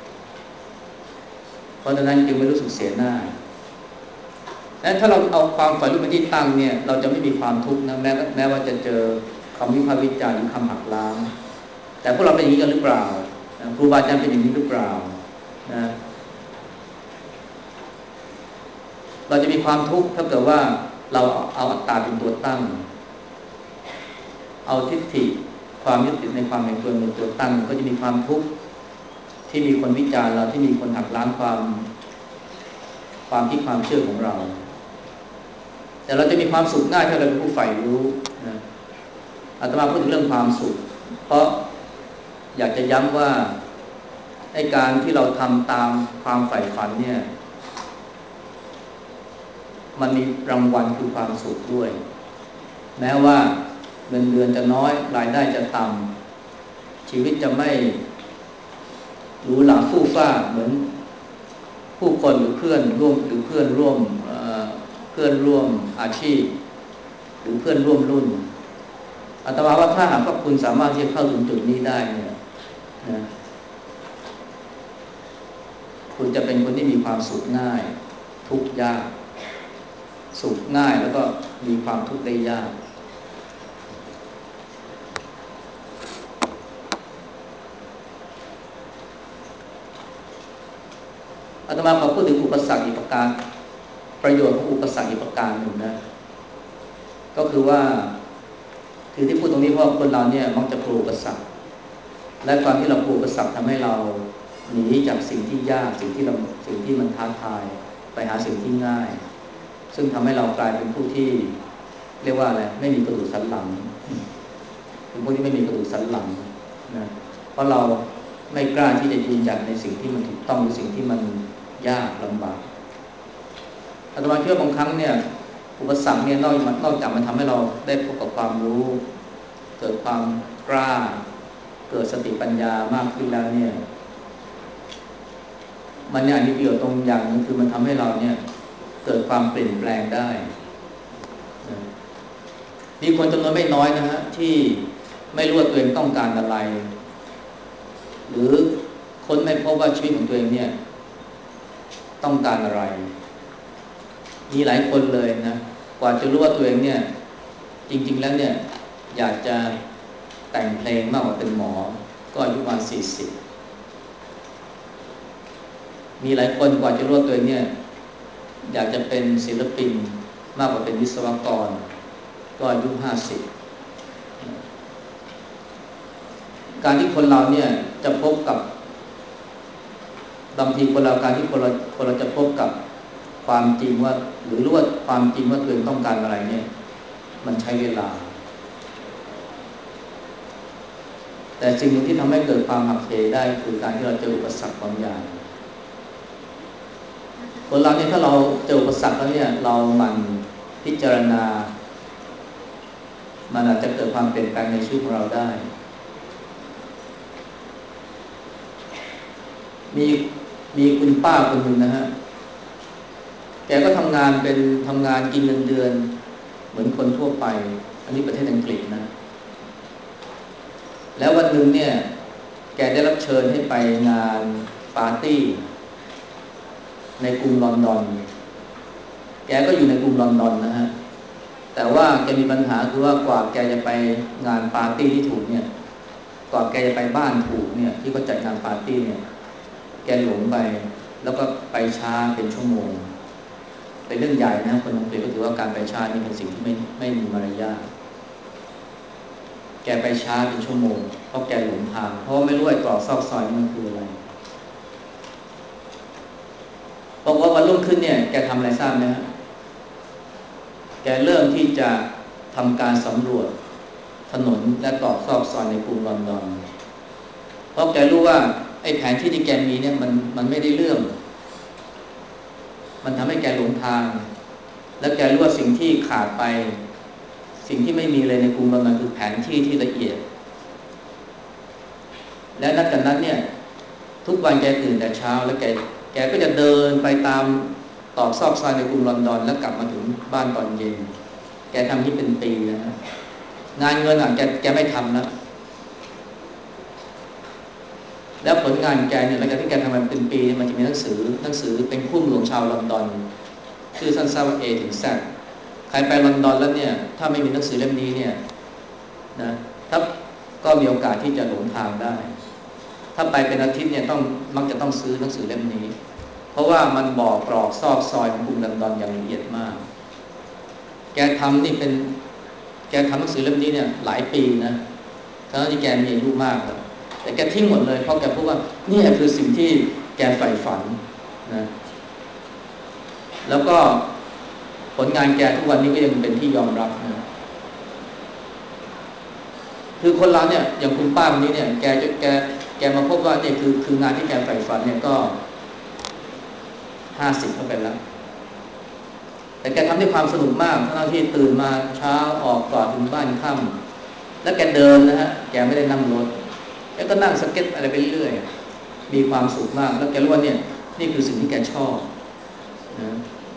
เพราะฉะนั้นจึงไม่รู้สึกเสียหน้าและถ้าเราเอาความใฝ่รู้เป็นที่ตั้งเนี่ยเราจะไม่มีความทุกข์นะแม้แม้ว่าจะเจอคำวิพากษ์วิจารณ์หรือคำหักล้างแต่พวกเราเป็นอย่างนี้กันหรือเปล่าครูบาอาจารย์เป็นอย่างนี้หรือเปล่านะเราจะมีความทุกข์ถ้าเกิดว่าเราเอาอัตตาเป็นตัวตั้งเอาทิฏฐิความยึดติดในความเป็นตัวเป็นตัวตั้งก็จะมีความทุกข์ที่มีคนวิจารณ์เราที่มีคนหักล้างความความคิดความเชื่อของเราแต่เราจะมีความสุขง่ายถ้าเราเป็นผู้ใฝ่รู้นะอาตมาพูดถึงเรื่องความสุขเพราะอยากจะย้ำว่าไอ้การที่เราทำตามความใฝ่ฝันเนี่ยมันมีรางวัลคือความสุขด้วยแม้ว่าเงินเดือนจะน้อยรายได้จะต่ำชีวิตจะไม่หรูหราฟู่ฟ้าเหมือนผู้คนหรือเพื่อนร่วมหรือเพื่อนร่วมเพื่อนร่วมอาชีพหรือเพื่อนร่วมรุ่นอาตมาว่าถ้าหากว่าคุณสามารถที่จะเข้าถึงจุดนี้ได้เนี่ยนะคุณจะเป็นคนที่มีความสุขง่ายทุกข์ยากสุขง่ายแล้วก็มีความทุกข์ได้ยากอาตมาขอพูดถึงอุปสรรคอีกประการประโยชน์ของอุปสรรคอีกประการหนึ่งนะก็คือว่าคือที่พูดตรงนี้เพราะคนเราเนี่ยมักจะกลัวอุปสรรคและความที่เรากลัวอุปสรรคทำให้เราหนีจากสิ่งที่ยากสิ่งที่เราสิ่งที่มันท้าทายไปหาสิ่งที่ง่ายซึ่งทำให้เรากลายเป็นผู้ที่เรียกว่าอะไรไม่มีกระดูกสันหลังเป็นผู้ที่ไม่มีกระดูกสันหลังนะเพราะเราไม่กล้าที่จะยืนหยัดในสิ่งที่มันถูกต้องหรือสิ่งที่มันยากลำบากอาตมาคิดว่าบางครั้งเนี่ยอุปสรรคเนี่ยนอกนอกจากมันทำให้เราได้พบกับความรู้เกิดความกล้าเกิดสติปัญญามากขึ้นแล้วเนี่ยมันเนี่ยมีประโยชน์ตรงอย่างนึงคือมันทำให้เราเนี่ยเกิดความเปลี่ยนแปลงได้มีคนจำนวนไม่น้อยนะฮะที่ไม่รู้ว่าตัวเองต้องการอะไรหรือคนไม่พบว่าชีวิตของตัวเองเนี่ยต้องการอะไรมีหลายคนเลยนะกว่าจะรู้ว่าตัวเองเนี่ยจริงๆแล้วเนี่ยอยากจะแต่งเพลงมากกว่าเป็นหมอก็อายุประมาณสี่สิบมีหลายคนกว่าจะรู้ว่าตัวเองเนี่ยอยากจะเป็นศิลปินมากกว่าเป็นวิศวกรก็อายุห้าสิบการที่คนเราเนี่ยจะพบกับบางทีคนเราการที่คนเราคนเราจะพบกับความจริงว่าหรือรู้ว่าความจริงว่าตัวเองต้องการอะไรเนี่ยมันใช้เวลาแต่สิ่งหนึ่งที่ทำให้เกิดความหักเหได้คือการที่เราเจออุปสรรคบางอย่างคนเราเนี่ยถ้าเราเจออุปสรรคแล้วเนี่ยเราหมั่นพิจารณามันอาจจะเกิดความเปลี่ยนแปลงในชีวิตของเราได้มีมีคุณป้าคนหนึ่งนะฮะแกก็ทำงานเป็นทำงานกินเงินเดือนเหมือนคนทั่วไปอันนี้ประเทศอังกฤษนะแล้ววันหนึ่งเนี่ยแกได้รับเชิญให้ไปงานปาร์ตี้ในกรุงลอนดอนแกก็อยู่ในกรุงลอนดอนนะฮะแต่ว่าแกมีปัญหาคือว่ากว่าแกจะไปงานปาร์ตี้ที่ถูกเนี่ยกว่าแกจะไปบ้านถูกเนี่ยที่เขาจัดงานปาร์ตี้เนี่ยแกหลงไปแล้วก็ไปช้าเป็นชั่วโมงเป็นเรื่องใหญ่นะคนอังกฤษก็ถือว่าการไปช้านี่เป็นสิ่งที่ไม่ไม่มีมารยาทแกไปช้าเป็นชั่วโมงเพราะแกหลงทางเพราะไม่รู้ไอ้ตรอกซอกซอยมันคืออะไรบอกว่าวันรุ่งขึ้นเนี่ยแกทำอะไรทราบไหมฮะแกเริ่มที่จะทำการสำรวจถนนและตรอกซอกซอยในกรุงลอนดอนเพราะแกรู้ว่าไอ้แผนที่ที่แกมีเนี่ยมันมันไม่ได้เรื่องมันทำให้แกหลงทางและแกรู้ว่าสิ่งที่ขาดไปสิ่งที่ไม่มีเลยในกรุงลอนดอนคือแผนที่ที่ละเอียดและนับจากนั้นเนี่ยทุกวันแกตื่นแต่เช้าแล้วแกแกก็จะเดินไปตามตอกซอกซอยในกรุงลอนดอนแล้วกลับมาถึงบ้านตอนเย็นแกทำนี่เป็นปีนะฮะงานเงินอ่ะแกแกไม่ทำแล้วแล้วผลงานแกเนี่ยหลังจากที่แกทำมาเป็นปีมันจะมีหนังสือหนังสือเป็นคู่หลวงชาวลอนดอนชื่อสั้นๆว่า A ถึง Z ใครไปลอนดอนแล้วเนี่ยถ้าไม่มีหนังสือเล่มนี้เนี่ยนะถ้าก็มีโอกาสที่จะหลงทางได้ถ้าไปเป็นอาทิตย์เนี่ยต้องมักจะต้องซื้อหนังสือเล่มนี้เพราะว่ามันบอกตรอกซอกซอยของกรุงลอนดอนอย่างละเอียดมากแกทำนี่เป็นแกทำหนังสือเล่มนี้เนี่ยหลายปีนะตอนที่แกมีอายุมากแล้วแต่แกทิ้งหมดเลยเพราะแกพูดว่านี่คือสิ่งที่แกใฝ่ฝันนะแล้วก็ผลงานแกทุกวันนี้ก็ยังเป็นที่ยอมรับนะคือคนเราเนี่ยอย่างคุณป้าคนนี้เนี่ยแกจะแกแกมาพบว่าเนี่ยคือคืองานที่แกใฝ่ฝันเนี่ยก็ห้าสิบเข้าไปแล้วแต่แกทำด้วยความสนุกมากทั้งที่ตื่นมาเช้าออกก่อนถึงบ้านค่ำแล้วแกเดินนะฮะแกไม่ได้นั่งรถแกก็นั่งสเก็ตอะไรไปเรื่อยมีความสุขมากแล้วแกรู้ว่าเนี่ยนี่คือสิ่งที่แกชอบนะ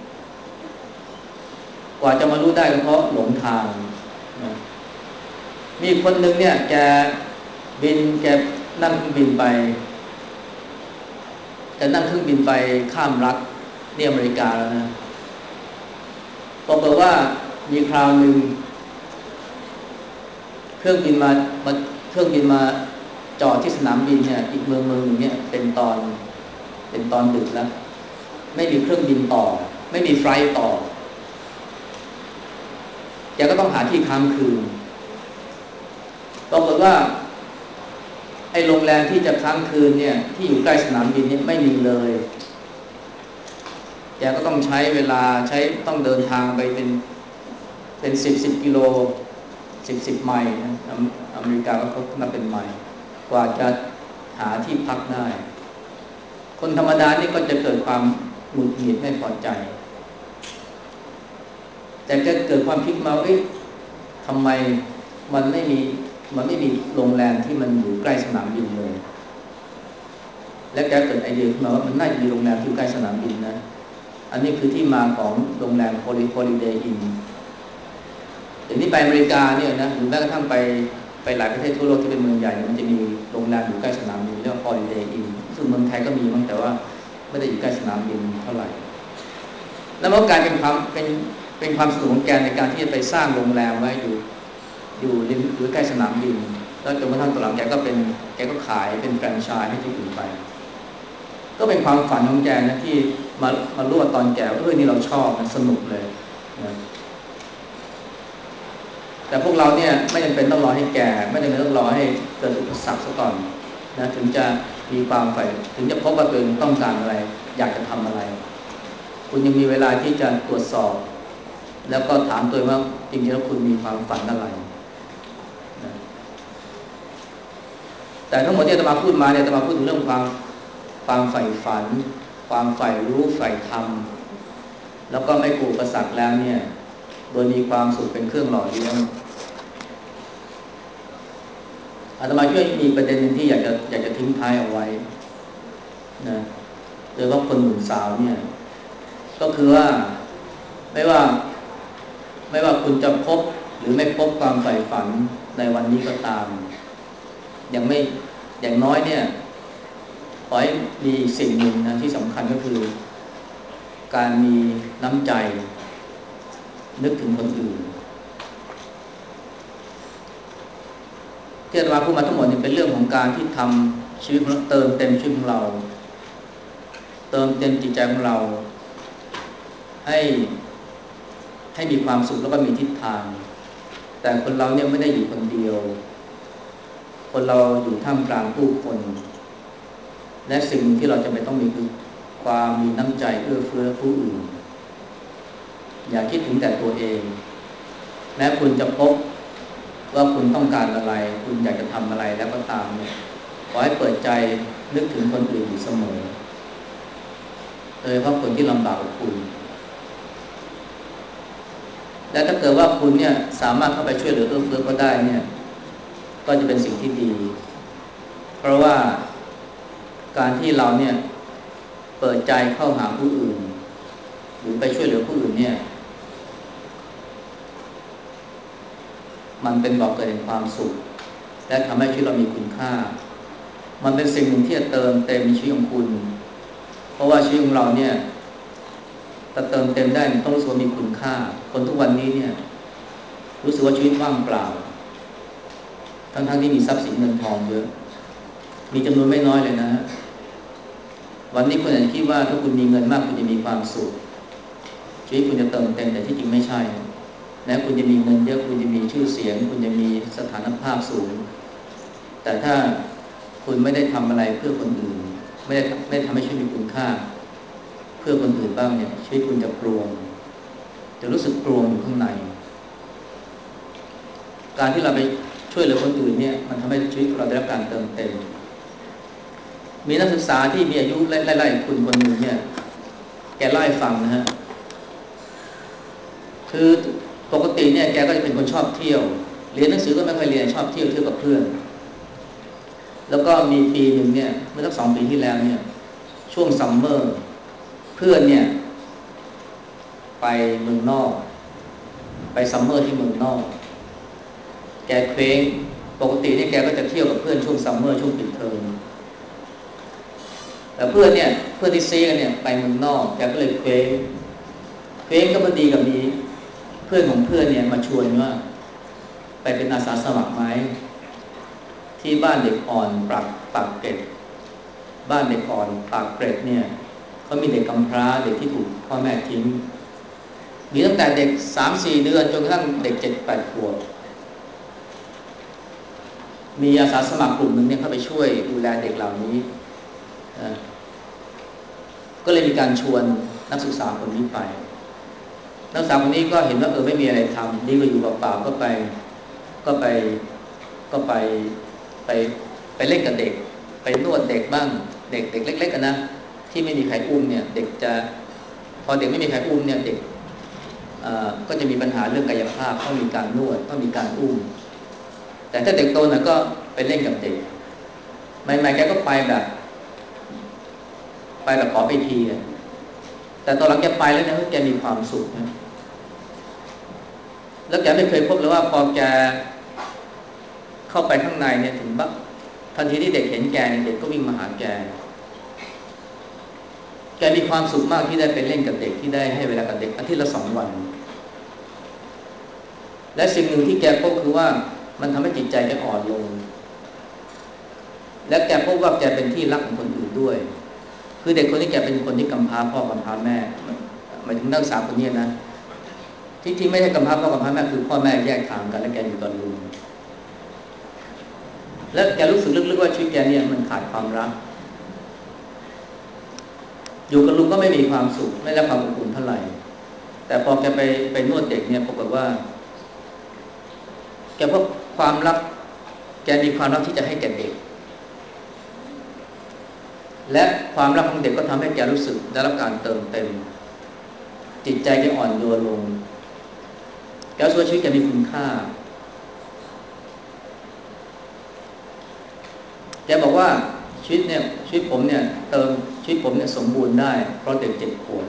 กว่าจะมารู้ได้ก็เพราะหลงทางนะมีคนหนึ่งเนี่ยแกบินแกนั่งเครื่องบินไปแกนั่งเครื่องบินไปข้ามรัฐนี่อเมริกาแล้วนะบอกว่ามีคราวหนึ่งเครื่องบินมามาเครื่องบินมาจอดที่สนามบินเนี่ยอีกเมืองเมืองหนึ่งเนี่ยเป็นตอนเป็นตอนดึกแล้วไม่มีเครื่องบินต่อไม่มีไฟล์ต่อแกก็ต้องหาที่ค้างคืนปรากฏว่าไอ้โรงแรมที่จะค้างคืนเนี่ยที่อยู่ใกล้สนามบินเนี่ยไม่มีเลยแกก็ต้องใช้เวลาใช้ต้องเดินทางไปเป็นเป็นสิบสิบกิโลสิบสิบไมล์นะอเมริกาก็เขานับเป็นไมล์กว่าจะหาที่พักได้คนธรรมดานี่ก็จะเกิดความหงุดหงิดไม่พอใจแต่จะเกิดความคิดมาว่าทำไมมันไม่มีมันไม่มีโรงแรมที่มันอยู่ใกล้สนามบินเลยและแกเกิดไอเดียขึ้นมาว่ามันน่าจะมีโรงแรมที่อยู่ใกล้สนามบินนะอันนี้คือที่มาของโรงแรม Holiday Inn เดี๋ยวนี้ไปอเมริกาเนี่ยนะหรือแม้กระทั่งไปไปหลายประเทศทั่วโลกที่เป็นเมืองใหญ่มันจะมีโรงแรมอยู่ใกล้สนามบินเรียกว่า Holiday Inn ซึ่งเมืองไทยก็มีมั้งแต่ว่าไม่ได้อยู่ใกล้สนามบินเท่าไหร่แล้วมันกลายเป็นความเป็นเป็นความสนุกของแกในการที่จะไปสร้างโรงแรมไว้อยู่อยู่ริมอยู่ใกล้สนามบินแล้วจนกระทั่งตอนหลังแกก็เป็นแกก็ขายเป็นแฟรนไชส์ให้ที่อื่นไปก็เป็นความฝันของแกนะที่มามารู้ว่าตอนแก่ว่าเออนี่เราชอบมันสนุกเลยนะแต่พวกเราเนี่ยไม่จำเป็นต้องรอให้แก่ไม่จำเป็นต้องรอให้เกิดอุปสรรคซะก่อนนะถึงจะมีความใฝ่ถึงจะพบว่าตัวเองต้องการอะไรอยากจะทำอะไรคุณยังมีเวลาที่จะตรวจสอบแล้วก็ถามตัวเองว่าจริงๆแล้วคุณมีความฝันอะไรนะแต่ทั้งหมดที่อาตมาพูดมาเนี่ยอาตมาพูดถึงเรื่องความความใฝ่ฝันความใฝ่รู้ใฝ่ธรรมแล้วก็ไม่กลัวอุปสรรคแล้วเนี่ยโดยมีความสุขเป็นเครื่องหล่อเลี้ยงอาตมาช่วยมีประเด็นหนึ่งที่อยากจะอยากจะทิ้งท้ายเอาไว้นะโดยเฉพาะคนหนุ่มสาวเนี่ยก็คือว่าไม่ว่าไม่ว่าคุณจะพบหรือไม่พบความใฝ่ฝันในวันนี้ก็ตามยังไม่อย่างน้อยเนี่ยขอให้มีสิ่งหนึ่งนะที่สำคัญก็คือการมีน้ำใจนึกถึงคนอื่นที่อาตมาพูดมาทั้งหมดนี่เป็นเรื่องของการที่ทำชีวิตของเราเติมเต็มชีวิตของเราเติมเต็มจิตใจของเราให้ให้มีความสุขแล้วก็มีทิศทางแต่คนเราเนี่ยไม่ได้อยู่คนเดียวคนเราอยู่ท่ามกลางผู้คนและสิ่งที่เราจะไม่ต้องมีคือความมีน้ำใจเอื้อเฟื้อผู้อื่นอย่าคิดถึงแต่ตัวเองแม้คุณจะพบว่าคุณต้องการอะไรคุณอยากจะทำอะไรแล้วก็ตามเนี่ยขอให้เปิดใจนึกถึงคนอื่นอยู่เสมอโดยเฉพาะคนที่ลำบากกว่าคุณและถ้าเกิดว่าคุณเนี่ยสามารถเข้าไปช่วยเหลือเอื้อเฟื้อก็ได้เนี่ยก็จะเป็นสิ่งที่ดีเพราะว่าการที่เราเนี่ยเปิดใจเข้าหาผู้อื่นหรือไปช่วยเหลือผู้อื่นเนี่ยมันเป็นบ่อกเกิดแห่งความสุขและทำให้ชีวิตเรามีคุณค่ามันเป็นสิ่งหนึ่งที่จะเติมเต็มชีวิตของคุณเพราะว่าชีวิตของเราเนี่ยจะเติมเต็มได้ต้องรู้สึกว่ามีคุณค่าคนทุกวันนี้เนี่ยรู้สึกว่าชีวิตว่างเปล่าทั้งๆที่มีทรัพย์สินเงินทองเยอะมีจำนวนไม่น้อยเลยนะวันนี้คุณอาจจะคิดว่าถ้าคุณมีเงินมากคุณจะมีความสุขชีวิตคุณจะเติมเต็มแต่ที่จริงไม่ใช่แม้คุณจะมีเงินเยอะคุณจะมีชื่อเสียงคุณจะมีสถานภาพสูงแต่ถ้าคุณไม่ได้ทำอะไรเพื่อคนอื่นไม่ได้ไม่ได้ทำให้ชีวิตมีคุณค่าเพื่อคนอื่นบ้างเนี่ยชีวิตคุณจะกลวงจะรู้สึกกลวงอยู่ข้างในการที่เราไปช่วยเหลือคนอื่นเนี่ยมันทำให้ชีวิตเราได้รับการเติมเต็มมีนักศึกษาที่มีอายุไล่ๆคุณคนหนึ่งเนี่ยแกเล่าให้ฟังนะฮะคือปกติเนี่ยแกก็จะเป็นคนชอบเที่ยวเรียนหนังสือก็ไม่ค่อยเรียนชอบเที่ยวเที่ยวกับเพื่อนแล้วก็มีปีหนึ่งเนี่ยเมื่อสักสองปีที่แล้วเนี่ยช่วงซัมเมอร์เพื่อนเนี่ยไปเมืองนอกไปซัมเมอร์ที่เมืองนอกแกเคว้งปกติเนี่ยแกก็จะเที่ยวกับเพื่อนช่วงซัมเมอร์ช่วงปิดเทอมแต่เพื่อนเนี่ยเพื่อนที่ซีกันเนี่ยไปเมืองนอกแกก็เลยเคว้งเคว้งก็พอดีกับมีเพื่อนของเพื่อนเนี่ยมาชวนว่าไปเป็นอาสาสมัครไหมที่บ้านเด็กอ่อนปากปากเกร็ดบ้านเด็กอ่อนปากเกร็ดเนี่ยเขามีเด็กกำพร้าเด็กที่ถูกพ่อแม่ทิ้งมีตั้งแต่เด็ก สามสี่ เดือนจนกระทั่งเด็ก เจ็ดแปด ขวบมีอาสาสมัครกลุ่มหนึ่งเนี่ยเข้าไปช่วยดูแลเด็กเหล่านี้ก็เลยมีการชวนนักศึกษาคนนี้ไปนักศึกษาคนนี้ก็เห็นว่าเออไม่มีอะไรทำดีกว่าอยู่เปล่าๆก็ไปก็ไปก็ไปไปไปเล่นกับเด็กไปนวดเด็กบ้างเด็กเด็กเล็กๆกันนะที่ไม่มีใครอุ้มเนี่ยเด็กจะพอเด็กไม่มีใครอุ้มเนี่ยเด็กก็จะมีปัญหาเรื่องกายภาพต้องมีการนวดต้องมีการอุ้มแต่ถ้าเด็กโตหน่อยก็ไปเล่นกับเด็กใหม่ๆแกก็ไปแบบไปแบบขอไปทีอ่ะแต่ตอนหลังแกไปแล้วเนี่ยแกมีความสุขนะแล้วแกไม่เคยพบเลยว่าพอแกเข้าไปข้างในเนี่ยถึงบักทันทีที่เด็กเห็นแกเนี่ยเด็กก็วิ่งมาหาแกแกมีความสุขมากที่ได้ไปเล่นกับเด็กที่ได้ให้เวลากับเด็กอาทิตย์ละสองวันและสิ่งหนึ่งที่แกพบคือว่ามันทำให้จิตใจแกอ่อนลงและแกพบว่าแกเป็นที่รักของคนอื่นด้วยคือเด็กคนนี้แกเป็นคนที่กำพร้าพ่อกำพร้าแม่หมายถึงนักศึกษาคนนี้นะที่ที่ไม่ใช่กำพร้าพ่อกำพร้าแม่คือพ่อแม่แยกทางกันและแกอยู่ตอนลุงและแกรู้สึกลึกๆว่าชีวิตแกเนี่ยมันขาดความรักอยู่กับลุงก็ไม่มีความสุขไม่ได้ความอบอุ่นเท่าไหร่แต่พอแกไปไปนวดเด็กเนี่ยปรากฏว่าแกพบความรักแกมีความรักที่จะให้แก่เด็กและความรักของเด็กก็ทำให้แกรู้สึกได้รับการเติมเต็มจิตใจแกอ่อนโยนลงแกรู้สึกว่าชีวิตแกมีคุณค่าแกบอกว่าชีวิตเนี่ยชีวิตผมเนี่ยเติมชีวิตผมเนี่ยสมบูรณ์ได้เพราะเด็กเจ็ดขวบ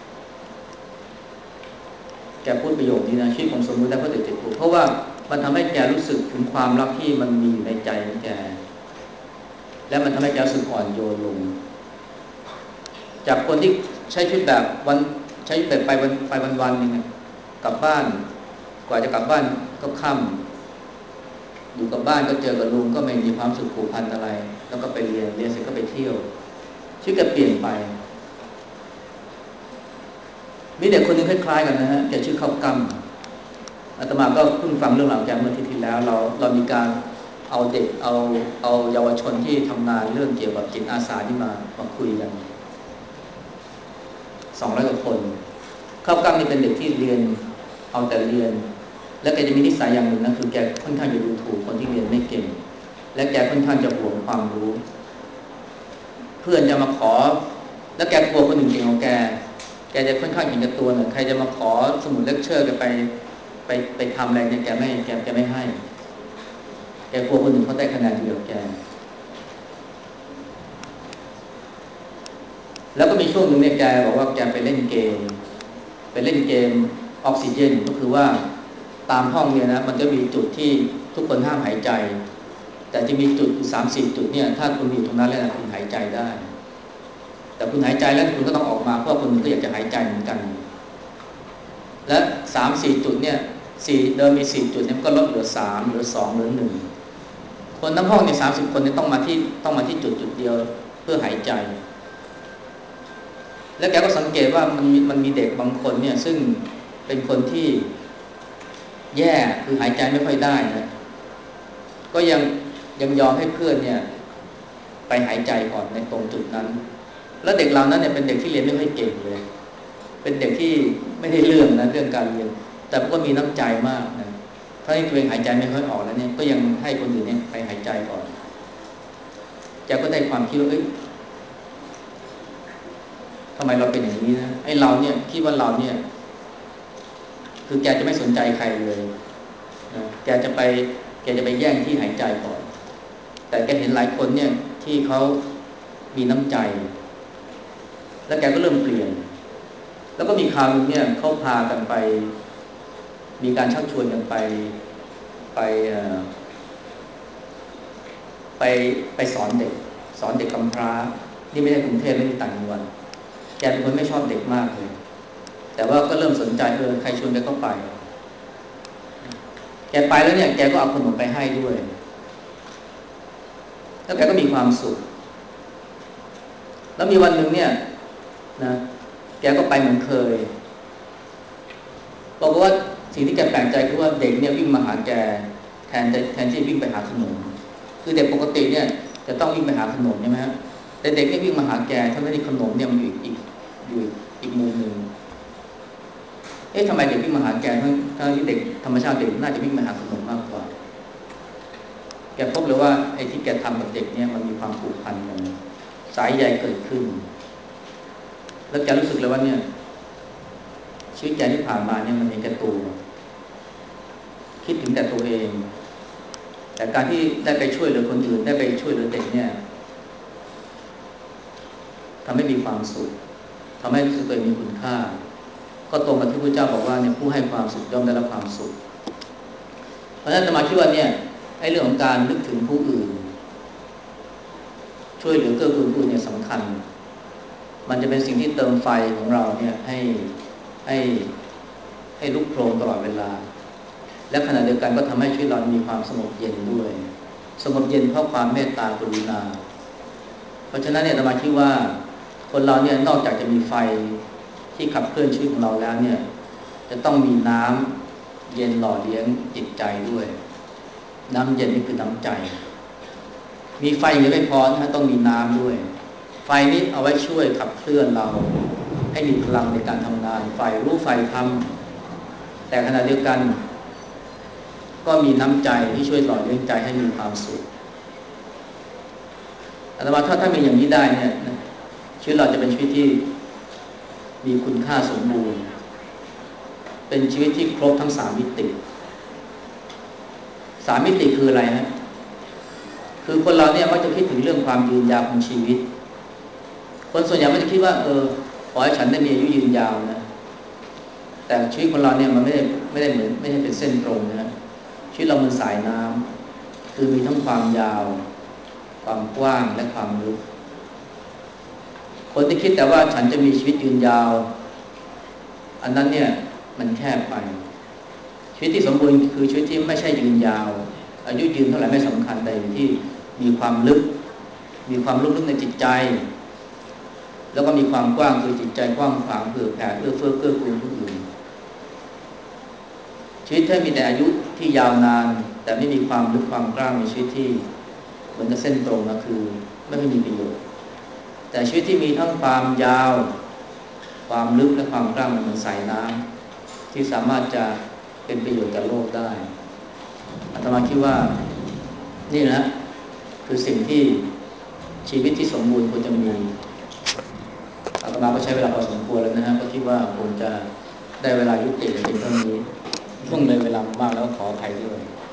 แกพูดประโยคนี้นะชีวิตผมสมบูรณ์ได้เพราะเด็กเจ็ดขวบเพราะว่ามันทำให้แกรู้สึกถึงความรักที่มันมีอยู่ในใจของแกและมันทำให้แกรู้สึกอ่อนโยนลงจากคนที่ใช้ชีวิตแบบวันใช้ชีวิตแบบไปวันไปวันวันนึงกลับบ้านกว่าจะกลับบ้านก็ค่ำอยู่กับบ้านก็เจอกับลุงก็ไม่มีความสุขผูกพันอะไรแล้วก็ไปเรียนเรียนเสร็จก็ไปเที่ยวชีวิตแกเปลี่ยนไปมีเด็กคนนึงคล้ายๆกันนะฮะแกชื่อข้าวกล้ำอาตมาก็เพิ่งฟังเรื่องราวแกเมื่ออาทิตย์ที่แล้วเราเรามีการเอาเด็กเอาเอาเยาวชนที่ทำงานเรื่องเกี่ยวกับจิตอาสาที่มามาคุยกันสองร้อยกว่าคนข้าวกล้ำนี่เป็นเด็กที่เรียนเอาแต่เรียนแล้วแกจะมีนิสัยอย่างหนึ่งนะคือแกค่อนข้างจะดูถูกคนที่เรียนไม่เก่งและแกค่อนข้างจะหวงความรู้เพื่อนจะมาขอแล้วแกกลัวคนอื่นเก่งของแกแกจะค่อนข้างเห็นแก่ตัวหน่อยใครจะมาขอสมุดเลคเชอร์แกไปไปไปทำอะไรเนี่ยแกไม่แกแกไม่ให้แกกลัวคนอื่นเขาได้คะแนนเดียวกับแกแล้วก็มีช่วงหนึ่งเนี่ยแกบอกว่าแกไปเล่นเกมไปเล่นเกมออกซิเจนก็คือว่าตามห้องเนี่ยนะมันจะมีจุดที่ทุกคนห้ามหายใจแต่จะมีจุดอยู่สามสี่จุดเนี่ยถ้าคุณอยู่ตรงนั้นแล้วนะคุณหายใจได้แต่คุณหายใจแล้วคุณก็ต้องออกมาเพราะคนอื่นก็อยากจะหายใจเหมือนกันและสามสี่จุดเนี่ยสี่เดิมมีสี่จุดเนี่ยก็ลดเหลือสามเหลือสองเหลือหนึ่งคนทั้งห้องในสามสิบคนเนี่ยต้องมาที่ต้องมาที่จุดจุดเดียวเพื่อหายใจแล้วแกก็สังเกตว่ามันมีมันมีเด็กบางคนเนี่ยซึ่งเป็นคนที่แย่คือหายใจไม่ค่อยได้นะก็ยังยังยอมให้เพื่อนเนี่ยไปหายใจก่อนในตรงจุดนั้นแล้วเด็กเหล่านั้นเนี่ยเป็นเด็กที่เรียนไม่ค่อยเก่งเลยเป็นเด็กที่ไม่ได้เรื่องนะเรื่องการเรียนแต่ก็มีน้ำใจมากนะถ้าให้ตัวเองหายใจไม่ค่อยออกแล้วเนี่ยก็ยังให้คนอื่นเนี่ยไปหายใจก่อนแกก็ได้ความคิดว่าเอ้ยทำไมเราเป็นอย่างนี้นะไอ้เราเนี่ยคิดว่าเราเนี่ยคือแกจะไม่สนใจใครเลยนะแกจะไปแกจะไปแย่งที่หายใจก่อนแต่แกเห็นหลายคนเนี่ยที่เขามีน้ำใจแล้วแกก็เริ่มเปลี่ยนแล้วก็มีคราวนึงเนี่ยเขาพากันไปมีการชักชวนกันไปไปไปไปสอนเด็กสอนเด็กกำพร้านี่ไม่ใช่กรุงเทพไม่ใช่ต่างจังหวัดแกเป็นคนไม่ชอบเด็กมากเลยแต่ว่าก็เริ่มสนใจเออใครชวนแกก็ไปแกไปแล้วเนี่ยแกก็เอาขนมไปให้ด้วยแล้วแกก็มีความสุขแล้วมีวันหนึ่งเนี่ยนะแกก็ไปเหมือนเคยบอกว่าสิ่งที่แกแปลกใจคือว่าเด็กเนี่ยวิ่งมาหาแกแทนแทนที่วิ่งไปหาขนมคือเด็กปกติเนี่ยจะต้องวิ่งไปหาขนมใช่ไหมฮะแต่เด็กเนี่ยวิ่งมาหาแกทั้งที่ขนมเนี่ยมันอยู่อีกอยู่อีกมุมหนึ่งเอ๊ะทำไมเด็กวิ่งมาหาแกทั้งทั้งที่เด็กธรรมชาติเด็กน่าจะวิ่งมาหาขนมมากกว่าแกพบเลยว่าไอ้ที่แกทำกับเด็กเนี่ยมันมีความผูกพันกันสายใยเกิดขึ้นแล้วแกรู้สึกเลยว่าเนี่ยชีวิตแกที่ผ่านมาเนี่ยมันเห็นแก่ตัวคิดถึงแต่ตัวเองแต่การที่ได้ไปช่วยเหลือคนอื่นได้ไปช่วยเหลือเด็กเนี่ยทำให้มีความสุขทำให้รู้สึกตัวเองมีคุณค่าก็ตรงกับที่พระเจ้าบอกว่าเนี่ยผู้ให้ความสุขย่อมได้รับความสุขเพราะฉะนั้นอาตมาคิดว่าเนี่ยไอ้เรื่องของการนึกถึงผู้อื่นช่วยเหลือเกื้อกูลผู้อื่นเนี่ยสำคัญมันจะเป็นสิ่งที่เติมไฟของเราเนี่ยให้ให้ให้ลุกโผล่ตลอดเวลาและขณะเดียวกันก็ทำให้ชีวิตเรามีความสงบเย็นด้วยสงบเย็นเพราะความเมตตากรุณาเพราะฉะนั้นเนี่ยอาตมาคิดว่าคนเราเนี่ยนอกจากจะมีไฟที่ขับเคลื่อนชีวิตของเราแล้วเนี่ยจะต้องมีน้ำเย็นหล่อเลี้ยงจิตใจด้วยน้ำเย็นนี่คือน้ำใจมีไฟยังไม่พอนะต้องมีน้ำด้วยไฟนี้เอาไว้ช่วยขับเคลื่อนเราให้มีพลังในการทำงานไฟรู้ไฟทำแต่ขณะเดียวกันก็มีน้ำใจที่ช่วยหล่อเลี้ยงใจให้มีความสุขอาตมาถ้าถ้ามีอย่างนี้ได้เนี่ยชีวิตเราจะเป็นชีวิตที่มีคุณค่าสมบูรณ์เป็นชีวิตที่ครบทั้งสามมิติสามมิติคืออะไรฮะคือคนเราเนี่ยมักจะคิดถึงเรื่องความยืนยาวของชีวิตคนส่วนใหญ่มักจะคิดว่าเออขอให้ฉันได้มีอายุยืนยาวนะแต่ชีวิตคนเราเนี่ยมันไม่ได้ไม่ได้เหมือนไม่ใช่เป็นเส้นตรงนะชีวิตเรามันสายน้ำคือมีทั้งความยาวความกว้างและความลึกคนที่คิดแต่ว่าฉันจะมีชีวิตยืนยาวอันนั้นเนี่ยมันแคบไปชีวิตที่สมบูรณ์คือชีวิตที่ไม่ใช่ยืนยาวอายุยืนเท่าไหร่ไม่สำคัญแต่อยู่ที่มีความลึกมีความลึกๆในจิตใจแล้วก็มีความกว้างคือจิตใจกว้างขวางเผื่อแผ่เอื้อเฟื้อเกื้อกูลผู้อื่นชีวิตถ้ามีแต่อายุที่ยาวนานแต่ไม่มีความลึกความกว้างในชีวิตที่เหมือนกับเส้นตรงก็คือไม่มีประโยชน์แต่ชีวิตที่มีทั้งความยาวความลึกและความกว้างมันเหมือนสายน้ำที่สามารถจะเป็นประโยชน์กับโลกได้อาตมาคิดว่านี่นะคือสิ่งที่ชีวิตที่สมบูรณ์ควรจะมีอาตมาก็ใช้เวลาพอสมควรแล้วนะฮะก็คิดว่าคงจะได้เวลายุติเพียงเท่านี้ช่วงเลยเวลามากแล้วขออภัยด้วย